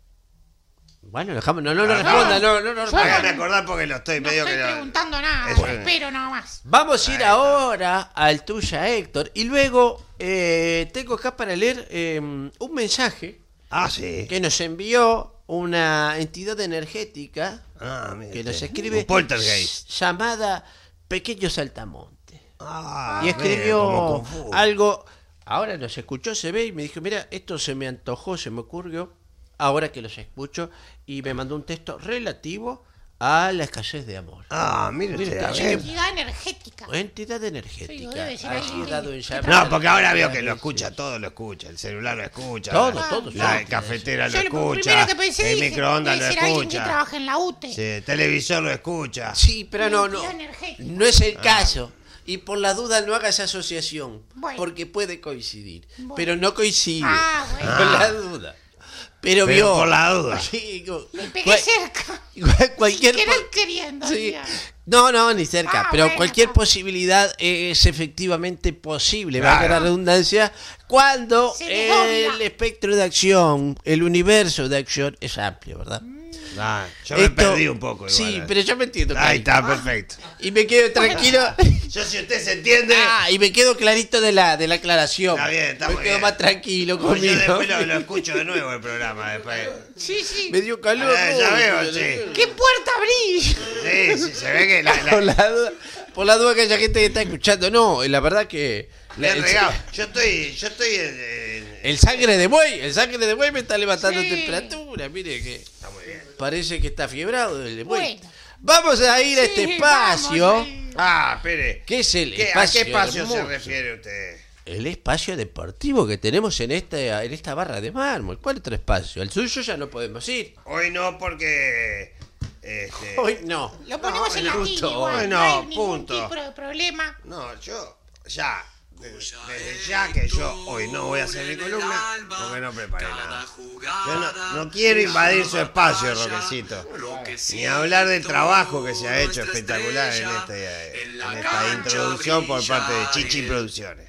Bueno, dejamos, no, no, no Ah, responda, no, no, no Yo- responda. Hágame acordar porque lo estoy no medio estoy que... lo- preguntando nada, Eso yo es. espero nada más. Vamos a ir Ahí está. ahora al tuya, Héctor, y luego eh, tengo acá para leer eh, un mensaje Ah, sí. que nos envió una entidad energética Ah, mire que nos usted. escribe Un poltergeist. llamada Pequeño Saltamonte. Ah, y mire, como escribió Kung Fu. algo, ahora nos escuchó, se ve, y me dijo, mira, esto se me antojó, se me ocurrió, ahora que los escucho, y me mandó un texto relativo a la escasez de amor. Ah, mire Mire usted, a usted, ver. Entidad energética. Entidad Sí, energética. debe decir Así alguien he dado que- en que llamar. No, porque ahora veo que lo escucha, todo lo escucha. El celular lo escucha. Todo, la, todo, La todo. cafetera lo Yo lo escucha. primero que pensé el dije, microondas lo debe ser alguien que escucha. trabaja en la U T E. Sí, el televisor lo escucha. Sí, pero no, no. Entidad energética. No es el caso. Y por la duda no haga esa asociación. Bueno. Porque puede coincidir. Bueno. Pero no coincide. Ah, bueno. Por la duda. Pero, Pero vio. por la duda. Sí, co- Le pegué cual- cerca. cual- cualquier Sin po- querer queriendo. Sí. diga. No, no, ni cerca. Ah, pero bueno, cualquier está. posibilidad es efectivamente posible, Claro. valga la redundancia, cuando Se desdobla. el espectro de acción, el universo de acción es amplio, ¿verdad? Ah, yo me Esto- perdí un poco. Igual, Sí, eh. pero yo me entiendo. Ahí clarito. está, perfecto. Y me quedo tranquilo. Yo, si usted se entiende. Ah, y me quedo clarito de la, de la aclaración. Está bien, está me muy quedo bien. más tranquilo pues conmigo. yo después lo, lo escucho de nuevo el programa. Después. Sí, sí. Me dio calor. Eh, ya ¿no? veo, sí. ¿Qué puerta abrí? Sí, sí, se ve que la, Por la, la duda, por la duda que haya gente que está escuchando. No, la verdad que... le la- he el, regado. Yo estoy, yo estoy en, en- el sangre de buey, el sangre de buey me está levantando Sí. temperatura. Mire que Está muy bien. parece que está fiebrado el de buey. Bueno. Vamos a ir a este Sí, espacio, vamos ahí. Ah, espere. que es el ¿Qué- ¿A espacio qué espacio se hermoso. refiere usted? El espacio deportivo que tenemos en esta, en esta barra de mármol. ¿Cuál otro espacio? El suyo ya no podemos ir. Hoy no, porque. Este, Hoy no. Lo ponemos No, en la punto, tía igual, bueno, no hay ningún punto. tipo de problema. No, yo. Ya. Desde, desde ya que yo hoy no voy a hacer mi columna porque no preparé nada. Yo no, no quiero invadir su espacio, Roquecito. Ni hablar del trabajo que se ha hecho espectacular en, este, en esta introducción por parte de Chichi Producciones.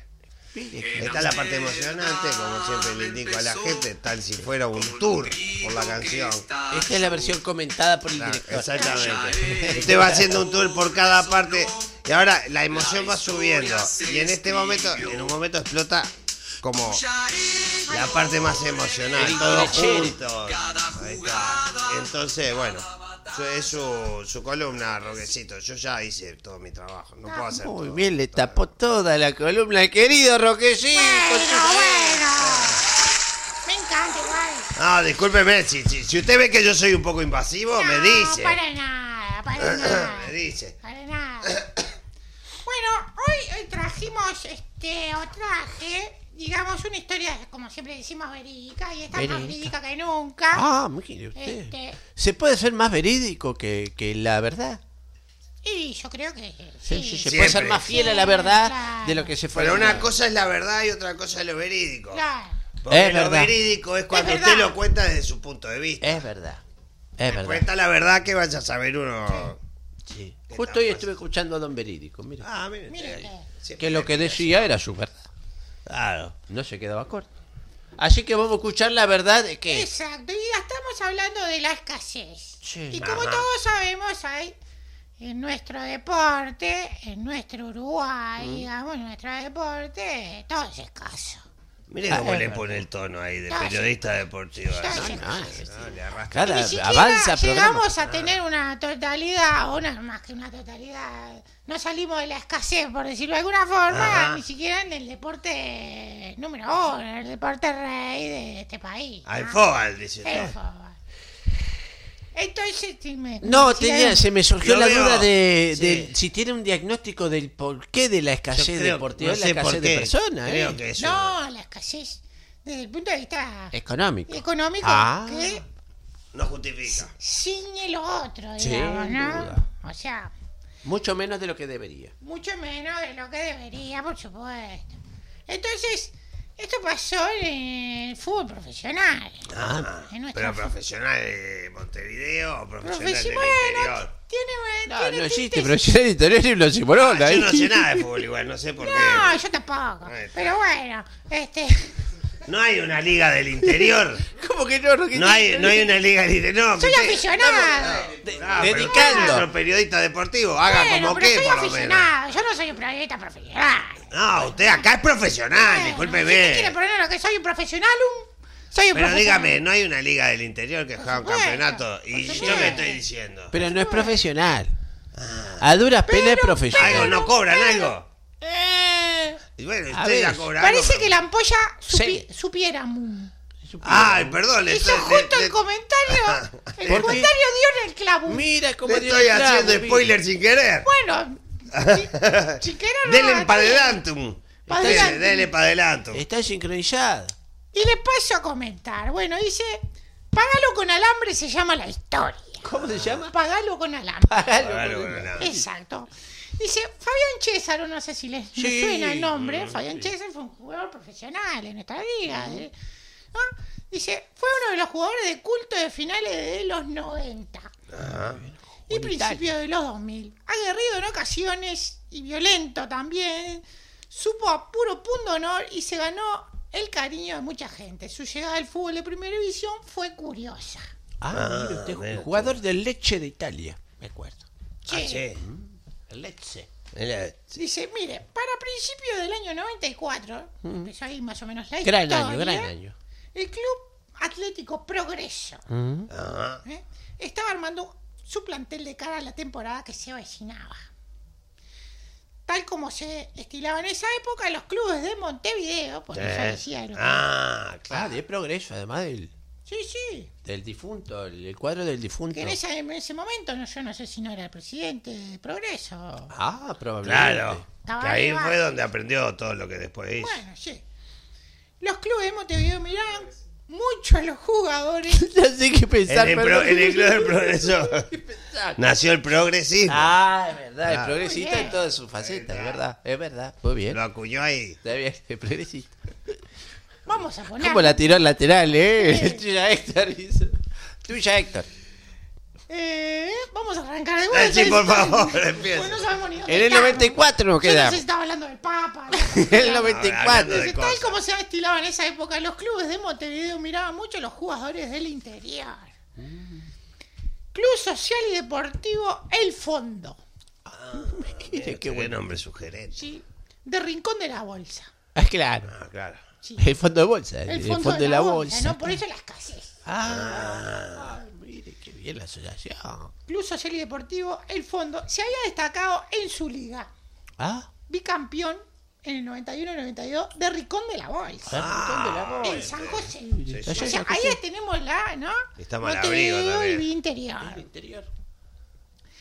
Esta es la parte emocionante, como siempre le indico a la gente, tal si fuera un tour por la canción. Esta es la versión comentada por el Claro, director. exactamente. Usted va haciendo un tour por cada parte y ahora la emoción va subiendo. Y en este momento, en un momento explota como la parte más emocional, El todos crescere. juntos. Ahí está. Entonces, bueno, su- es su, su columna, Roquecito. Yo ya hice todo mi trabajo, no puedo hacer Muy todo. bien, le tapó toda la columna, querido Roquecito. Bueno, bueno. Me encanta igual. No, discúlpeme, si, si, si usted ve que yo soy un poco invasivo, me No, dice. para nada, para nada. Me dice. Para nada. trajimos este, o traje, digamos, una historia, como siempre decimos, verídica, y está más Verídica. verídica que nunca. Ah, mire usted. Este, ¿Se puede ser más verídico que, que la verdad? y yo creo que Sí, sí. sí, se Siempre. puede ser más fiel a la verdad Claro. de lo que se fue. Pero una cosa es la verdad y otra cosa es lo verídico. Claro. Porque Es lo verdad. verídico es cuando Es usted verdad. lo cuenta desde su punto de vista. Es verdad. Es verdad. Cuenta la verdad que vaya a saber uno. Sí. ¿Qué Justo tal, hoy pues? estuve escuchando a Don Verídico, mira. Ah, mire. Mire ahí. que- Siempre que lo que decía era su verdad. Claro. No se quedaba corto. Así que vamos a escuchar la verdad de que... Exacto, y ya estamos hablando de la escasez. Sí. Y como Ajá. todos sabemos, hay en nuestro deporte, en nuestro Uruguay, Mm. digamos, en nuestro deporte, todo es escaso. Mire Ah, cómo es le verdad. pone el tono ahí de Ah, sí. periodista deportivo. Ah, No, sí. no, no, le arrastra. Cada Ni siquiera avanza programa. llegamos a tener una totalidad, o una más que una totalidad. No salimos de la escasez, por decirlo de alguna forma, Ajá. ni siquiera en el deporte número uno, en el deporte rey de este país. Al ¿no? fútbol, dice El usted. fútbol. Entonces, sí me- No, si tenía, hay- se me surgió Lo la veo. duda de, Sí. de si tiene un diagnóstico del porqué de la Yo escasez creo- deportiva no y la sé por escasez de qué. personas. Creo ¿eh? que eso. No, la escasez desde el punto de vista Económico. económico Ah. que No justifica. ciñe lo otro, Sin digamos, ¿no? duda. O sea, Mucho menos de lo que debería. mucho menos de lo que debería, por supuesto. Entonces, esto pasó en el fútbol profesional. Ah, en nuestro pero fu- profesional de Montevideo o profesional Profesi- del bueno, interior. tiene, No, tiene no existe tintes- profesional editorial y los Simorón. Ah, ahí. yo no sé nada de fútbol igual, no sé por No, qué. yo tampoco. Ahí está. Pero bueno, este. No hay una liga del interior. ¿Cómo que no? No hay, no hay una liga del interior. No, Soy que usted- aficionado. De- Ah, pero dedicando. usted es un periodista deportivo, haga Bueno, como pero que soy por lo menos. aficionado. Yo no soy un periodista profesional. No, usted acá es profesional, Bueno, si usted quiere discúlpeme. poner lo que soy un profesional, un. Soy un Pero profesional. dígame, no hay una liga del interior que juega un supuesto, campeonato. por Y yo supuesto. le estoy diciendo. Pero no es profesional. A duras penas es profesional. ¿Algo no cobran algo? Eh, Y bueno, A usted ya ver, cobra parece algo, que la ampolla supi- Sí. supiera. mu. Ay, perdón, le Hizo estoy, justo le- el comentario. El ¿Por qué? comentario dio en el clavo. Mira cómo le dio estoy el clavo, haciendo mira. spoiler sin querer. Bueno, si, si querés, no, Dele está para bien. adelantum. Pa' adelante. Dele para adelantum. Está sincronizada. Y le paso a comentar. Bueno, dice, pagalo con alambre se llama la historia. ¿Cómo se llama? Pagalo con alambre. Pagalo. Pagalo con con el- alambre. Exacto. Dice, Fabián César, no sé si les les Sí. suena el nombre, Fabián César fue un jugador profesional en nuestra liga. ¿eh? ¿No? Dice, fue uno de los jugadores de culto de finales de los noventa y principios de los dos mil. Aguerrido en ocasiones y violento también, supo a puro punto honor y se ganó el cariño de mucha gente. Su llegada al fútbol de primera división fue curiosa. Ah, mire usted, mira. jugador del Lecce de Italia. Me acuerdo. Ah, Sí. sí. El Lecce. Mira, Dice, mire, para principios del año noventa y cuatro, empezó ahí más o menos la Gran historia, año, gran año. el Club Atlético Progreso ajá. ¿eh? estaba armando su plantel de cara a la temporada que se avecinaba. Tal como se estilaba en esa época, los clubes de Montevideo, pues eso Eh. decía lo que- Ah, Ah, claro. de progreso, además del, Sí, sí. del difunto, el, el cuadro del difunto. Que en, esa- en ese momento, no, yo no sé si no era el presidente de Progreso. Ah, probablemente. Claro. Estaba Que ahí arriba. fue donde aprendió todo lo que después hizo. Bueno, sí. Los clubes de Montevideo miraban mucho a los jugadores. No sé qué pensar, En el, perdón. pro- en el Club del Progreso nació el progresismo. Ah, es verdad, el Ah. progresista Muy bien. en todas sus facetas, es verdad, es verdad. Muy bien. Lo acuñó ahí. Está bien, el progresista. Vamos a poner. ¿Cómo la tiró al lateral, eh? Tuya Héctor hizo. Tuya Héctor. Eh, vamos a arrancar de Eh, vuelta. sí, por favor, empieza. Pues no sabemos ni dónde En el estamos. noventa y cuatro nos Yo no quedamos. sé si estaba hablando del Papa. En el noventa y Hablando cuatro. de Dice, tal cosas. como se estilaba en esa época, los clubes de Montevideo miraban mucho a los jugadores del interior. Club Social y Deportivo El Fondo, Mire, qué bueno. nombre sugerente. ¿sí? De Rincón de la Bolsa. Ah, claro. Ah, claro. Sí. El fondo de bolsa. El, El fondo, fondo, de la bolsa. ¿no? Por eso la escasez. Ah, mire qué bien la asociación. Club Social y Deportivo El Fondo se había destacado en su liga. Ah, Bicampeón en el noventa y uno y noventa y dos de Rincón de la Bolsa. Rincón de la bolsa. En San José. Sí, O sí. sea, ahí tenemos la, ¿no? Está Malabrigo Montevideo también. y Villa Interior. el interior.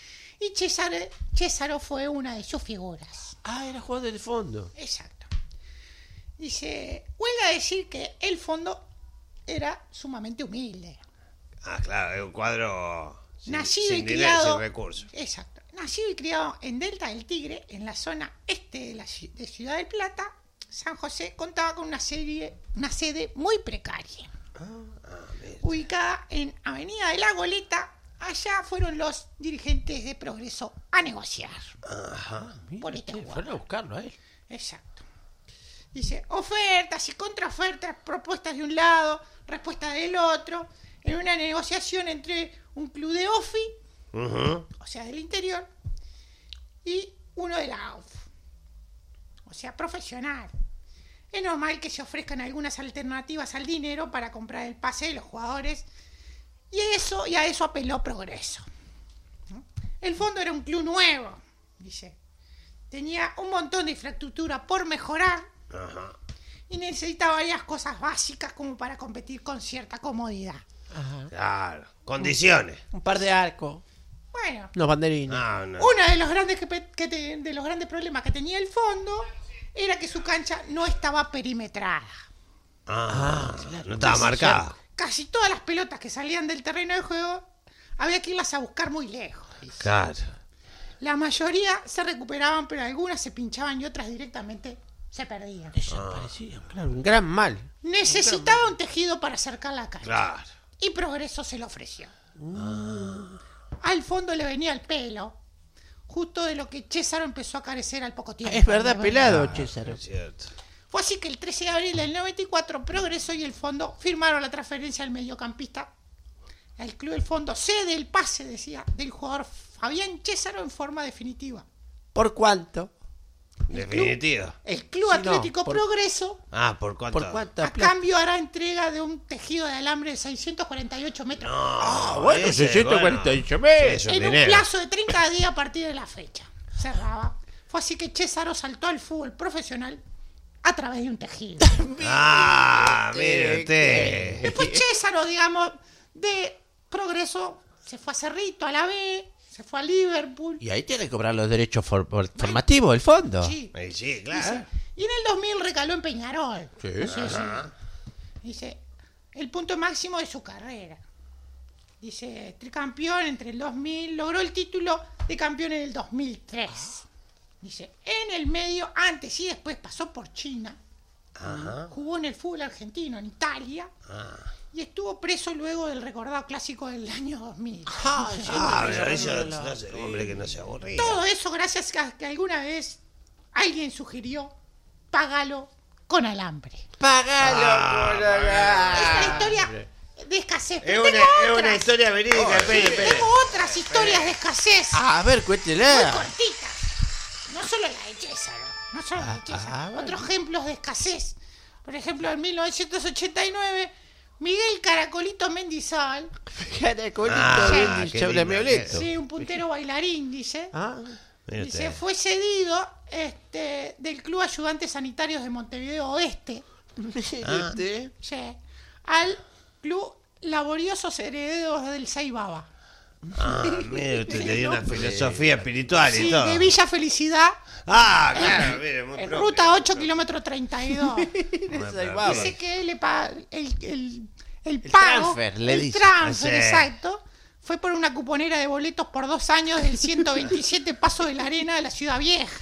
Y Cesare, Cesaro fue una de sus figuras. Ah, era jugador del fondo. Exacto. Dice, huelga decir que el fondo era sumamente humilde. Ah, claro, es un cuadro sin, Nacido sin y dinero, criado. sin recursos. Exacto. Nacido y criado en Delta del Tigre, en la zona este de la ci- de Ciudad del Plata, San José contaba con una serie, una sede muy precaria. Ubicada en Avenida de la Goleta, allá fueron los dirigentes de Progreso a negociar. Ajá. Por este jugador. Fueron a buscarlo a él. Exacto. Dice, ofertas y contraofertas, propuestas de un lado, respuestas del otro, en una negociación entre un club de O F I, Ujú. o sea, del interior, y uno de la A U F, o sea, profesional. Es normal que se ofrezcan algunas alternativas al dinero para comprar el pase de los jugadores, y eso y a eso apeló Progreso. ¿No? El fondo era un club nuevo, dice. Tenía un montón de infraestructura por mejorar Ajá. y necesitaba varias cosas básicas como para competir con cierta comodidad. Claro. Condiciones. Un par de arcos. Bueno, Unos banderines. No, no. uno de los grandes que, pe- que te- de los grandes problemas que tenía el fondo era que su cancha no estaba perimetrada. Ah, claro. no estaba Casi marcada. Casi todas las pelotas que salían del terreno de juego había que irlas a buscar muy lejos. Claro. La mayoría se recuperaban, pero algunas se pinchaban y otras directamente se perdían. Desaparecían, claro. Un gran mal. Necesitaba un tejido para acercar la cancha. Claro. Y Progreso se lo ofreció. Al fondo le venía el pelo, justo de lo que César empezó a carecer al poco tiempo. Es verdad, ¿no? pelado, César. Es cierto. Fue así que el trece de abril del noventa y cuatro, Progreso y el fondo firmaron la transferencia al mediocampista. El club del fondo cede el pase, decía, del jugador Fabián Césaro en forma definitiva. ¿Por cuánto? Definitivo. El Club Sí, no, Atlético por- Progreso, Ah, ¿por cuánto? ¿Por cuánta a plata? cambio, hará entrega de un tejido de alambre de seiscientos cuarenta y ocho metros. Ah, bueno, ese, seiscientos cuarenta y ocho bueno. metros. Sí, es un En un dinero. plazo de treinta días a partir de la fecha. Cerraba. Fue así que Césaro saltó al fútbol profesional a través de un tejido. Ah, mire usted. Después Césaro, digamos, de Progreso, se fue a Cerrito, a la B, se fue a Liverpool. Y ahí tiene que cobrar los derechos for- por- formativos, el fondo. Sí. Ay, sí, Dice, claro. y en el dos mil recaló en Peñarol. Sí. Sí, sí. Dice, el punto máximo de su carrera. Dice, tricampeón entre el dos mil, logró el título de campeón en el dos mil tres. Dice, en el medio, antes y después pasó por China. Ajá. Jugó en el fútbol argentino, en Italia. Ah, Y estuvo preso luego del recordado clásico del año dos mil. Ah, pero eso no sé, hombre que no se aburría. Todo eso gracias a que alguna vez alguien sugirió, págalo con alambre. Pagalo Ah, por acá. Es una historia de escasez. Es Pero una, tengo es una otras. historia verídica, Oh, espere, sí, espere. Tengo otras historias de escasez Ah, a ver, muy cuéntela. cortitas. No solo la de Césaro. No solo la de Ah, Césaro. ah, bueno. Otros ejemplos de escasez. Por ejemplo, en mil novecientos ochenta y nueve, Miguel Caracolito Mendizábal, Caracolito, Ah, bien qué dicho, lindo, Violeto. sí, un puntero bailarín, dice. Ah, Mire Dice, usted. fue cedido este, del Club Ayudantes Sanitarios de Montevideo Oeste, mire Ah. usted. sí, al Club Laboriosos Herederos del Saibaba. Ah, mire usted, tenía una filosofía espiritual y Sí, todo. de Villa Felicidad, Ah, claro, mire, muy en propio. ruta ocho kilómetros treinta y dos. Esa igual. Dice que le pa- el, el, el El pago, transfer, le el dice. transfer, Sí. exacto, fue por una cuponera de boletos por dos años del ciento veintisiete Paso de la Arena de la Ciudad Vieja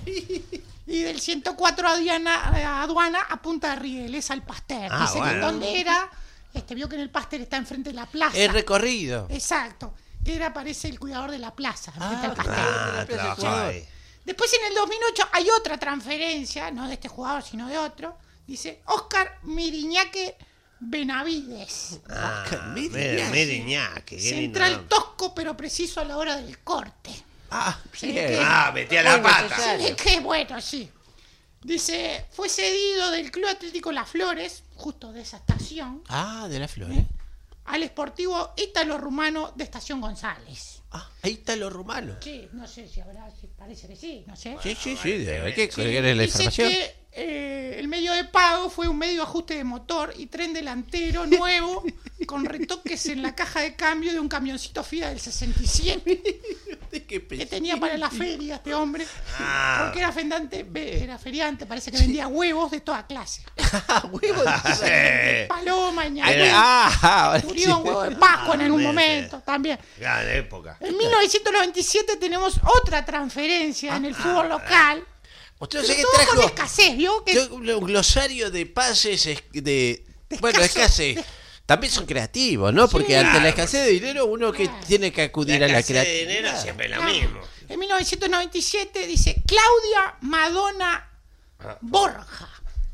y del ciento cuatro aduana, aduana a Punta de Rieles al Pasteur. Ah, Dice que bueno. donde era, este, vio que en el Pasteur está enfrente de la plaza. El recorrido. Exacto, que era, parece el cuidador de la plaza, enfrente Ah, al Pasteur. Ah, Plaza del trabajó Jugador. ahí. Después en el dos mil ocho hay otra transferencia, no de este jugador, sino de otro. Dice Oscar Miriñaque Benavides. Ah, Mire, mire, mire, Iñaki, qué lindo Central nombre. tosco pero preciso a la hora del corte. Ah, Sí, bien. que- Ah, metía la Muy pata. necesario. Sí, qué bueno, sí. Dice, fue cedido del Club Atlético Las Flores, justo de esa estación, Ah, de la flores. al Esportivo Ítalo Rumano de Estación González. Ah, ahí está lo rumano. Sí, no sé si habrá, si parece que sí, no sé. Sí, sí, sí, de- hay que Sí, colgar la dice información. que eh, el medio de pago fue un medio de ajuste de motor y tren delantero nuevo con retoques en la caja de cambio de un camioncito Fiat del sesenta y siete. ¿De qué que tenía para la feria este hombre. Ah. Porque era fendante, era feriante, parece que vendía huevos de toda clase. Ah, huevos de... Sí. Paloma, Era- ñañú, Ah, ahora sí. turión, huevo de Pascua en Ah, algún vete. momento también. Gran época. En mil novecientos noventa y siete tenemos otra transferencia en el fútbol local. Usted no Pero sé qué todo con trajo. escasez, ¿vio? Que Yo, un glosario de pases es- de. De Bueno, escaso- escasez. También son creativos, ¿no? Porque Sí. ante la Claro. escasez de dinero uno que Claro. tiene que acudir La a la escasez de dinero creatividad. siempre es lo Claro. mismo. En mil novecientos noventa y siete dice Claudia Madonna Borja.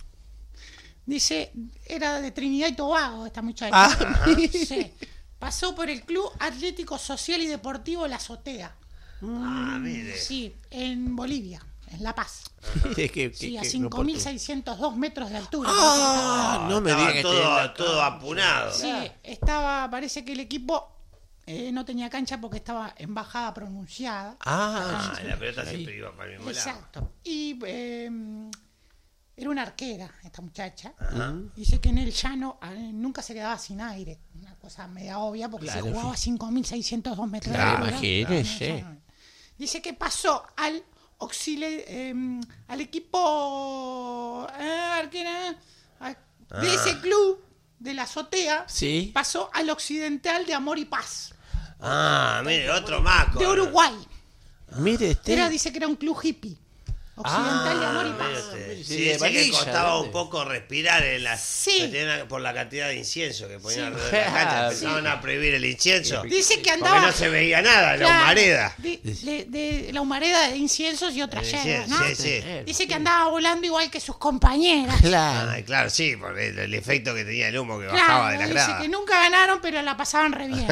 Dice, era de Trinidad y Tobago esta muchacha. Ah, Sí. Pasó por el Club Atlético Social y Deportivo La Azotea. Ah, mire. Sí, en Bolivia, en La Paz. Que- que- Sí, que- a que no cinco mil puedo- seiscientos dos metros de altura. Ah, no me Estaba diga que todo, tiene- todo apunado. Sí, estaba, parece que el equipo eh, no tenía cancha porque estaba en bajada pronunciada. Ah, Ah, la pelota siempre iba para el mismo lado. Exacto. Y eh, era una arquera esta muchacha. Ajá. Dice que en el llano eh, nunca se quedaba sin aire. Una cosa media obvia porque Claro, se jugaba a cinco mil seiscientos dos metros Claro, de altura. imagínese. No, no. Dice que pasó al auxili- eh, al equipo eh, arquera a- de Ah. ese club de la azotea. Sí. Pasó al Occidental de Amor y Paz Ah, mire, otro maco. de Uruguay. Mire, este. Era, dice que era un club hippie. Occidental de Amor y Ah, Paz. mire usted. Sí, Sí, de dice que Valilla, costaba ¿dónde? un poco respirar en la, Sí. que tenía- por la cantidad de incienso que ponían Sí. alrededor de la cancha. Ah, Empezaban a prohibir el incienso. Dice que Porque andaba. no se veía nada, la Claro, humareda. De, de- de la humareda de inciensos y otras Sí, hierbas, ¿no? sí, sí. Dice que andaba volando igual que sus compañeras. Claro. Ay, claro, sí, por el, el efecto que tenía el humo que Claro, bajaba de la dice grada. que nunca ganaron, pero la pasaban re bien.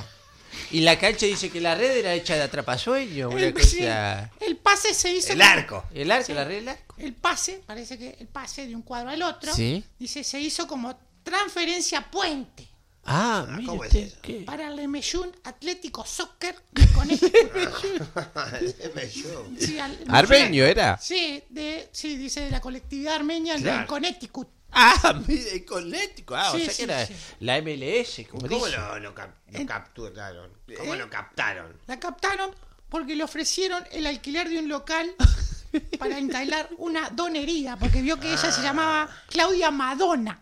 Y la cancha dice que la red era hecha de atrapasueño, una el, sí, cosa. el pase se hizo. El como- arco. El arco, la red del arco. El pase, parece que el pase de un cuadro al otro. Sí. Dice, se hizo como transferencia puente Ah, Ah, mire ¿cómo es usted, eso? ¿qué? para el Lemeyún Atlético Soccer de Connecticut. Me yo. Sí, al- Armenio era. Sí, de, sí, dice de la colectividad armenia en Claro. Connecticut. Ah, mire, Colético. Ah, o Sí, sea sí, que era sí. la M L S, como ¿Cómo dice. lo, lo, cap- lo capturaron? ¿Cómo ¿Eh? lo captaron? La captaron porque le ofrecieron el alquiler de un local para instalar una donería, porque vio que ella se llamaba Claudia Madonna.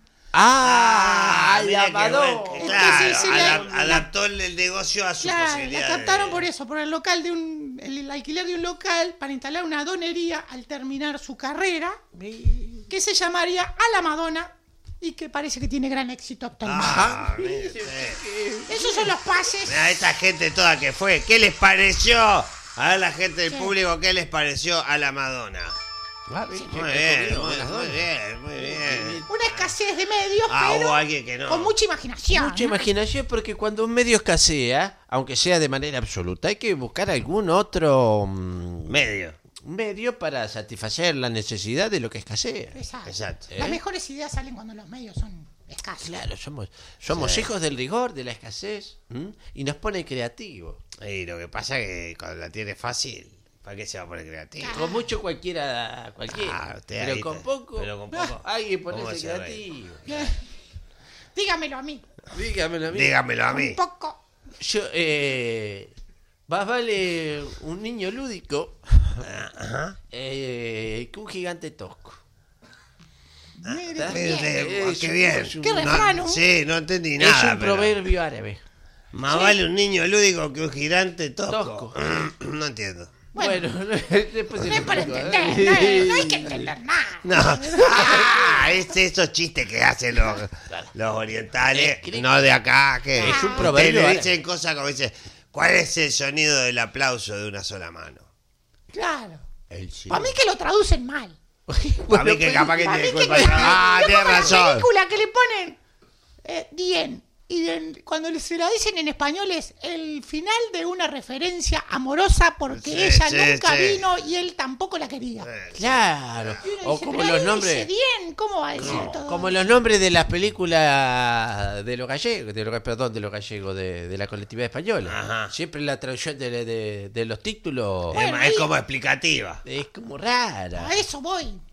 Ah, mira la qué Madonna. buen- Entonces, Claro, sí, la- adap- la- adaptó el, el negocio a su Claro, posibilidad. la de- captaron por eso, por el local de un, el, el alquiler de un local para instalar una donería al terminar su carrera, que se llamaría A la Madonna y que parece que tiene gran éxito actualmente. Ah, mire usted. Esos son los pases. Mirá, esta gente toda que fue, ¿qué les pareció? A ver la gente del Sí. público, ¿qué les pareció a la Madonna? Ah, mire, Muy qué bien, comido, muy, buenas muy donas. bien, muy bien. Una escasez de medios, Ah, pero hubo alguien que no. con mucha imaginación. Mucha ¿no? imaginación porque cuando un medio escasea, aunque sea de manera absoluta, hay que buscar algún otro mm, Medio. medio para satisfacer la necesidad de lo que escasea. Exacto. Exacto. Las ¿Eh? mejores ideas salen cuando los medios son escasos. Claro, somos, somos Sí. hijos del rigor, de la escasez, ¿m? Y nos pone creativos. Y lo que pasa es que cuando la tiene fácil, ¿para qué se va a poner creativo? Con mucho cualquiera, cualquiera. Ah, usted pero, ahí con está. poco, Pero con poco. hay que ¿Cómo ponerse se ve? creativo. Dígamelo a mí. Dígamelo a mí. Dígamelo a mí. Un poco. Yo, eh, más vale un niño lúdico Ajá. eh, que un gigante tosco. Mire, ¿Está? Mire usted, Es qué un- bien. es un- Qué refrán, ¿no? Sí, no entendí Es nada. un pero- proverbio árabe. Más vale un niño lúdico que un gigante tosco. Tosco. no entiendo. Bueno, Bueno. después No se es lo para explico, entender, ¿eh? no, es- no hay que entender nada. No. Ah, es esos chistes que hacen los, los orientales, Es que- no de acá. Que Es un ustedes proverbio le árabe. dicen cosas como dice, ¿cuál es el sonido del aplauso de una sola mano? Claro. El sí. Para mí que lo traducen mal. Para mí que capaz que Para mí tiene que, culpa. que- Ah, yo tiene como la razón. película que le ponen eh, bien. Y en- cuando se la dicen en español es el final de una referencia amorosa porque Sí, ella sí, nunca sí. vino y él tampoco la quería. Claro. Y uno O dice, como pero los él nombres. dice bien, ¿cómo va a decir todo? Como los nombres de las películas de los gallegos, de los, perdón, de los gallegos, de, de la colectividad española. Ajá. Siempre la traducción de, de- de los títulos Bueno, es, es ahí- como explicativa. es como rara. A eso voy.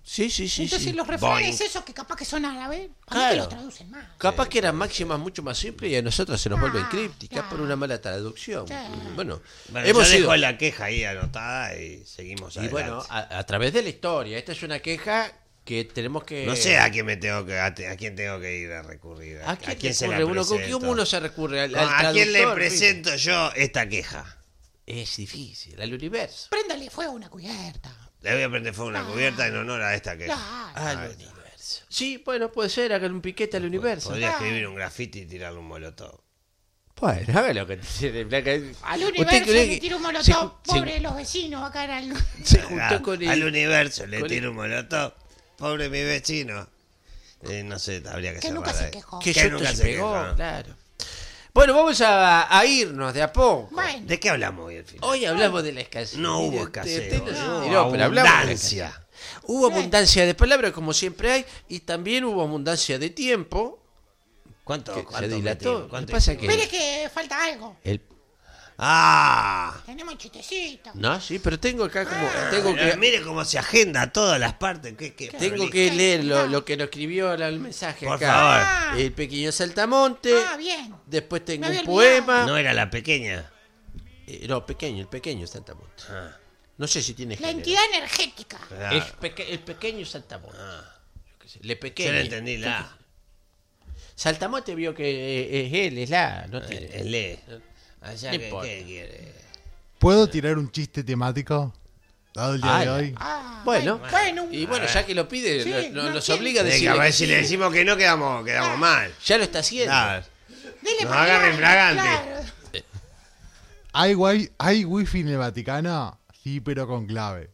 Sí, sí, sí. Entonces sí. los refranes Boing. esos que capaz que son árabes, ¿a Claro. te los traducen más? Capaz que eran máximas mucho más simples y a nosotros se nos vuelven Ah, crípticas claro. por una mala traducción. Claro. Bueno, Bueno, hemos yo dejo sido... la queja ahí anotada y seguimos Y adelante. bueno, a, a través de la historia. Esta es una queja que tenemos que... No sé a quién me tengo que a, te- a quién tengo que ir a recurrir. ¿A quién, se la recurre uno? ¿Con presento? quién uno se recurre? ¿Al, al ¿A quién le traductor? presento yo esta queja? Es difícil, al universo. Préndale fuego a una cubierta. Le voy a prender fuego a una cubierta en honor a esta queja. Claro. Al universo. Sí, bueno, puede ser, hagan un piquete al universo. Podría escribir un grafiti y tirarle un molotov. Bueno, haga lo que tiene. Al ¿Usted universo cree le que tiro un se molotov, ju- se- pobre los vecinos, va a caer algo. Se Ah, juntó con el... Al universo le con tiro un molotov. Pobre mi vecino. Eh, no sé, habría que Que cerrar nunca se ahí. quejó. Que que yo nunca se se pegó, quejó. claro. Bueno, vamos a, a irnos de a poco. Bueno, ¿De qué hablamos hoy al final? Hoy hablamos de la escasez. No Mire, hubo usted- escasez. usted no se no, tiró, pero hablamos de la abundancia. escasez. Hubo abundancia de palabras, como siempre hay, y también hubo abundancia de tiempo. ¿Cuánto, Que cuánto se dilató. metimos? Lo ¿Cuánto que pasa hicimos? que- espere que falta algo. El... Ah, Tenemos chistecito. No, sí, pero tengo acá como... Tengo Pero que, mire cómo se agenda todas las partes. Qué, qué tengo prolijo. que leer lo, lo que nos escribió el el mensaje Por acá. favor. El pequeño Saltamonte. Ah, bien. Después tengo Me había un olvidado. poema. No era la pequeña. Eh, no, pequeño, el pequeño Saltamonte. Ah, No sé si tiene La género. entidad energética. claro. El, peque- el pequeño Saltamonte. Yo qué sé, Le pequeño. Yo no entendí la. Saltamonte vio que eh, es él, es la. No tiene. El le. Allá No que, importa. ¿qué quiere? ¿Puedo tirar un chiste temático? Dado el día Ah, de la- hoy. Ah, Bueno, bueno. y bueno, ya que lo pide, Sí, lo- lo- no nos tiene- obliga a De que decir. a ver si le decimos que no, quedamos, quedamos mal. Ya lo está haciendo. Claro. Dele Nos para agarren adelante, fragante. claro. ¿Hay, wi- ¿Hay wifi en el Vaticano? Sí, pero con clave.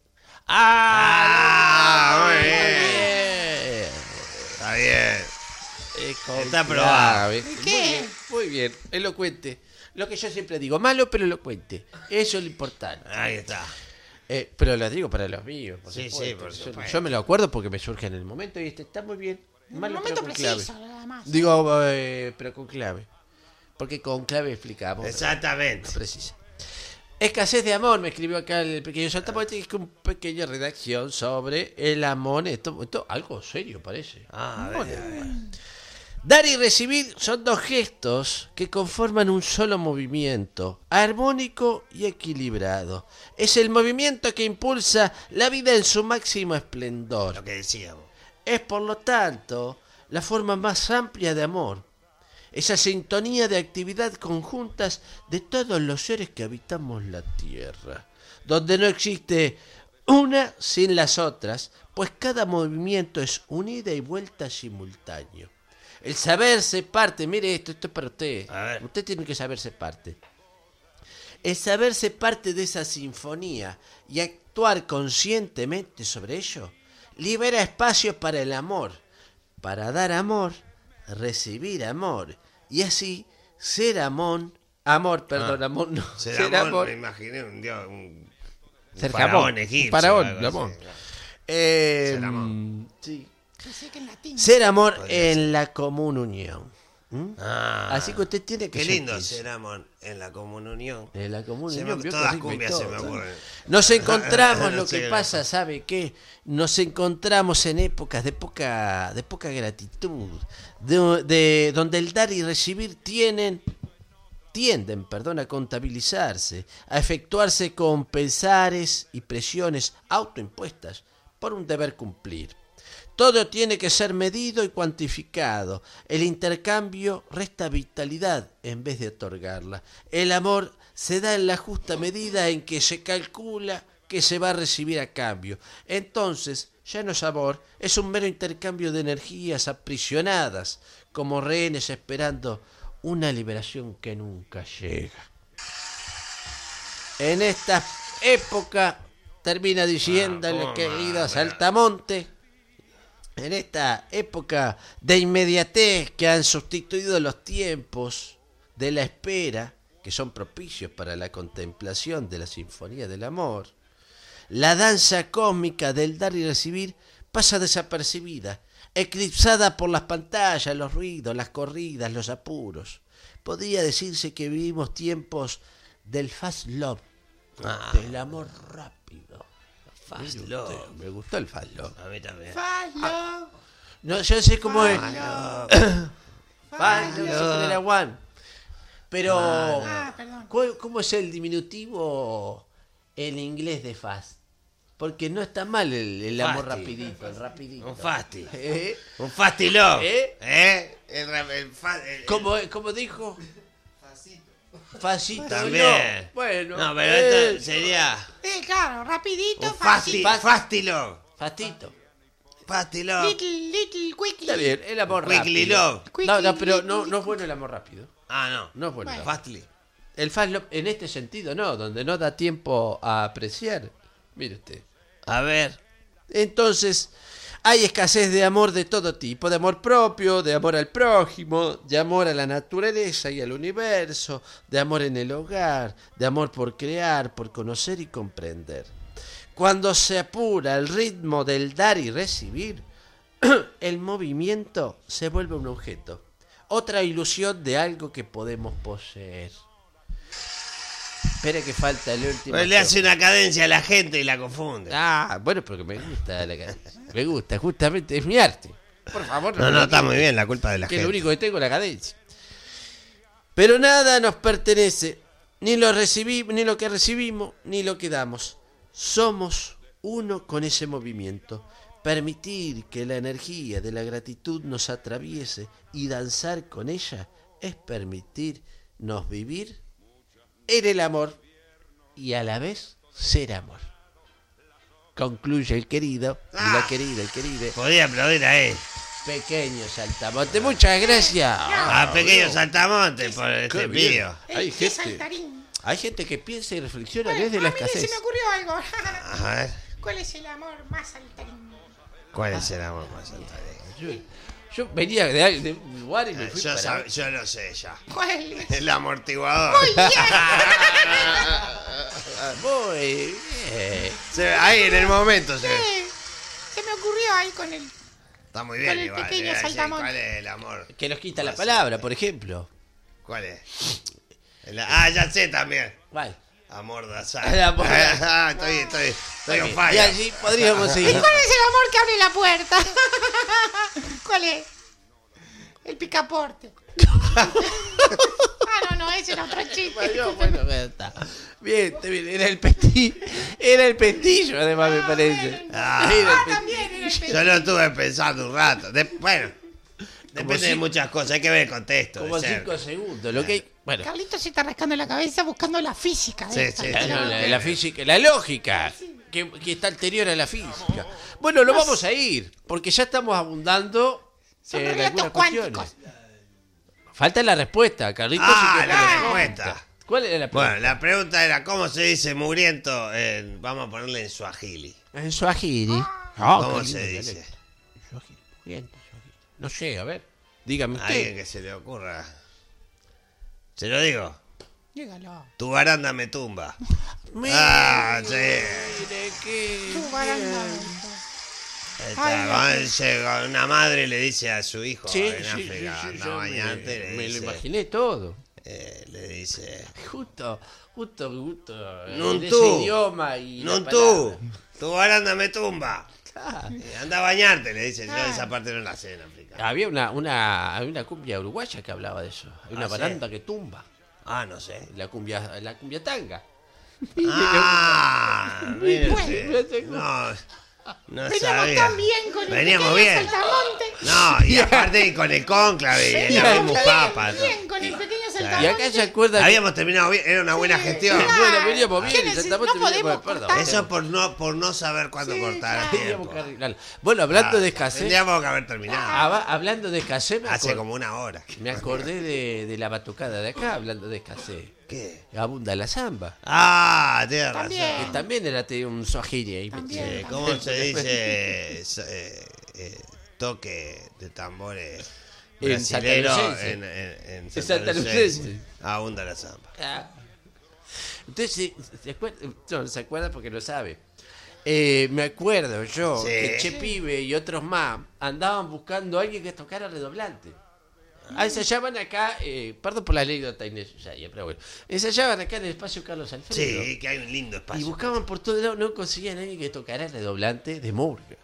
¡Ah! Ah, muy muy bien. Está bien. Eh, con Está aprobado. clave. ¿Y Muy qué? bien, muy bien, elocuente. Lo que yo siempre digo, malo pero elocuente. Eso es lo importante. Ahí está. Eh, pero lo digo para los míos. Por Sí, supuesto. sí, por Yo- supuesto. Yo, me lo acuerdo porque me surge en el momento y este está muy bien. En un Malo pero momento con preciso, clave. nada más. Digo, eh, pero con clave. Porque con clave explicamos. Exactamente. Precisa. Escasez de amor, me escribió acá el pequeño Saltamonte, que es una pequeña redacción sobre el amor. Esto, esto algo serio parece. Ah, a Amor. ver, a ver. Dar y recibir son dos gestos que conforman un solo movimiento, armónico y equilibrado. Es el movimiento que impulsa la vida en su máximo esplendor. Lo que decíamos. Es, por lo tanto, la forma más amplia de amor. Esa sintonía de actividad conjuntas de todos los seres que habitamos la Tierra, donde no existe una sin las otras, pues cada movimiento es un ida y vuelta simultáneo. El saberse parte, mire esto, esto es para usted. A ver. Usted tiene que saberse parte. El saberse parte de esa sinfonía y actuar conscientemente sobre ello libera espacio para el amor, para dar amor, recibir amor y así ser amor, amor, perdón, Ah. amor, no, Ser, ser amor, amor, me imaginé un dios, un, un ser faraón jamón, egipcio. un faraón, algo amor. así. Eh, Ser amor. sí. Pensé que en latín. Ser amor Podría en la común unión. ¿Mm? Ah, Así que usted tiene que qué lindo sentirse. ser amor en la comunión. En la común Se unión, me- vio que todas rico y cumbias todo, se me ¿no? ocurren. Nos encontramos, lo No sé que qué pasa, pasa. ¿sabe qué? Nos encontramos en épocas de poca, de poca gratitud, de, de- donde el dar y recibir tienen, tienden, perdón, a contabilizarse, a efectuarse con pesares y presiones autoimpuestas por un deber cumplir. Todo tiene que ser medido y cuantificado. El intercambio resta vitalidad en vez de otorgarla. El amor se da en la justa medida en que se calcula que se va a recibir a cambio. Entonces, ya no es amor, es un mero intercambio de energías aprisionadas, como rehenes esperando una liberación que nunca llega. En esta época, termina diciendo Ah, el ¿cómo querido más? Saltamonte, en esta época de inmediatez que han sustituido los tiempos de la espera, que son propicios para la contemplación de la sinfonía del amor, la danza cósmica del dar y recibir pasa desapercibida, eclipsada por las pantallas, los ruidos, las corridas, los apuros. Podría decirse que vivimos tiempos del fast love, Ah. del amor rápido. Fast Mire love. usted, me gustó el fast love. A mí también. Fast love. No, yo sé cómo es. Fast Fast love, se pone la one. Pero, Ah, perdón. ¿cu- ¿cómo es el diminutivo en inglés de fast? Porque no está mal el, el amor Fasti. rapidito, el rapidito. Un fasti. ¿Eh? Un fasti love. ¿Eh? ¿Eh? El, ra- el, fa- el- el- ¿Cómo, cómo dijo? Facito. También. No. Bueno. No, pero eh, esto sería. Sí, claro, rapidito, Un fasti, fácil. fasti love. Fastito. Fasti love. Little, little, quickly. Está bien, el amor Quickly rápido. love. No, no, Quickly, pero quickly, no, no es bueno el amor rápido. Ah, no. No es bueno. Bueno. Fastly. El fast love en este sentido no, donde no da tiempo a apreciar. Mire usted. A ver. Entonces, hay escasez de amor de todo tipo, de amor propio, de amor al prójimo, de amor a la naturaleza y al universo, de amor en el hogar, de amor por crear, por conocer y comprender. Cuando se apura el ritmo del dar y recibir, el movimiento se vuelve un objeto, otra ilusión de algo que podemos poseer. Espere que falta el último. Pues le hace una cadencia a la gente y la confunde. Ah, bueno, porque me gusta la cadencia. Me gusta, justamente, es mi arte. Por favor, No, me no, lo está quite, muy bien la culpa de la que es lo gente. único que tengo, la cadencia. Pero nada nos pertenece, ni lo recibimos, ni lo que recibimos, ni lo que damos. Somos uno con ese movimiento. Permitir que la energía de la gratitud nos atraviese y danzar con ella es permitirnos vivir en el amor y a la vez ser amor. Concluye el querido, y la Ah. querida, el querido, Podía aplaudir a él. pequeño saltamonte. Muchas gracias. A pequeño saltamonte por Qué este bien. pío. Hay Qué gente, saltarín. hay gente que piensa y reflexiona Bueno, desde la a mí se escasez. me ocurrió algo. A ver. ¿Cuál es el amor más saltarín? ¿Cuál es el amor más saltarín? Yo, yo venía de, de un lugar y me fui Yo, para... sab- yo lo sé ya. ¿Cuál es? El amortiguador. Muy bien. Muy bien. Se ve ahí en el momento se ve. Sí, se me ocurrió ahí con el... Está muy Con bien el igual. pequeño le voy a decir saltamonte. ¿Cuál es el amor? Que nos quita la palabra, por ejemplo. ¿Cuál es? El- ah, ya sé también. ¿Cuál? Amor de azar. El amor de azar. Ah, estoy, estoy, estoy on Y fire. allí podríamos ¿Y seguir. cuál es el amor que abre la puerta? ¿Cuál es? El picaporte. Ah, no, no, ese era otro chiste. Bueno, bueno, ya está. Bien, está bien, era el pestillo. Era el pestillo, además, me parece. Ah. Era el Ah, pestillo. también era el Yo lo estuve pensando un rato. De- bueno, depende de cinco- muchas cosas. Hay que ver el contexto. de Como ser. cinco segundos. Lo que hay- bueno, Carlitos se está rascando la cabeza buscando la física. de Sí, esta. sí, la, sí. la- la física, la lógica, que, que está anterior a la física. Bueno, lo vamos a ir, porque ya estamos abundando Son en relatos algunas cuánticos. cuestiones. Falta la respuesta, Carlitos. Ah, sí que la tiene respuesta. ¿Cuál era la Bueno, pregunta? la pregunta era cómo se dice mugriento en, vamos a ponerle en suajili. En Swahili. ¿Cómo qué se lindo dice? dialecto. Swahili, bien, Swahili. No sé, a ver, dígame A alguien usted. que se le ocurra. Se lo digo. Dígalo. Tu baranda me tumba. Mire, Ah, sí. mire qué Tu baranda. bien. Ahí está, Ay, cuando llega una madre le dice a su hijo Sí, en sí, sí, África, sí, anda yo a bañarte, me, le me lo dice, imaginé todo. eh, le dice, Justo, justo, justo. Non en tú. ese idioma y no la tú, palabra. tu baranda me tumba. Ah, Eh, anda a bañarte, le dice. Yo esa parte no la sé en África. había una, una, había una cumbia uruguaya que hablaba de eso. Hay una Ah, ¿sí? baranda que tumba. Ah, no sé. La cumbia, la cumbia tanga. Ah, mire Bueno. usted. No, no Veníamos sabía. tan bien con el Veníamos pequeño bien. saltamonte. No, y aparte con el cónclave y Veníamos la misma bien, papa. ¿no? bien con el pequeño Y saltamonte. acá se acuerda que- Habíamos terminado bien, era una buena gestión. claro. Bueno, veníamos bien, ¿Qué y neces- exactamente no veníamos- podemos perdón. cortar? Eso por no, por no saber cuándo Sí, cortar a claro. Teníamos tiempo. que arreglarlo. Bueno, hablando Ah, de escasez, Tendríamos que haber terminado. aba- hablando de escasez, me, Hace acor- como una hora. me acordé de, de la batucada de acá, hablando de escasez. ¿Qué? Abunda la samba. Ah, tienes También. Que razón. también era te- un swahili ahí. También. metido. Eh, ¿Cómo se dice eh, eh, toque de tambores En brasilero santalucense. en, en, en En santalucense? santalucense. Abunda la samba. Ah. Usted se, se acuerda, no, se acuerda porque lo sabe. Eh, me acuerdo yo Sí. que Che Pibe y otros más andaban buscando a alguien que tocara redoblante. Ah, ensayaban acá, eh, perdón por la anécdota innecesaria, pero bueno. Ensayaban acá en el espacio Carlos Alfredo. Sí, que hay un lindo Y espacio. buscaban por todo lado, no conseguían a nadie que tocara el redoblante de murga.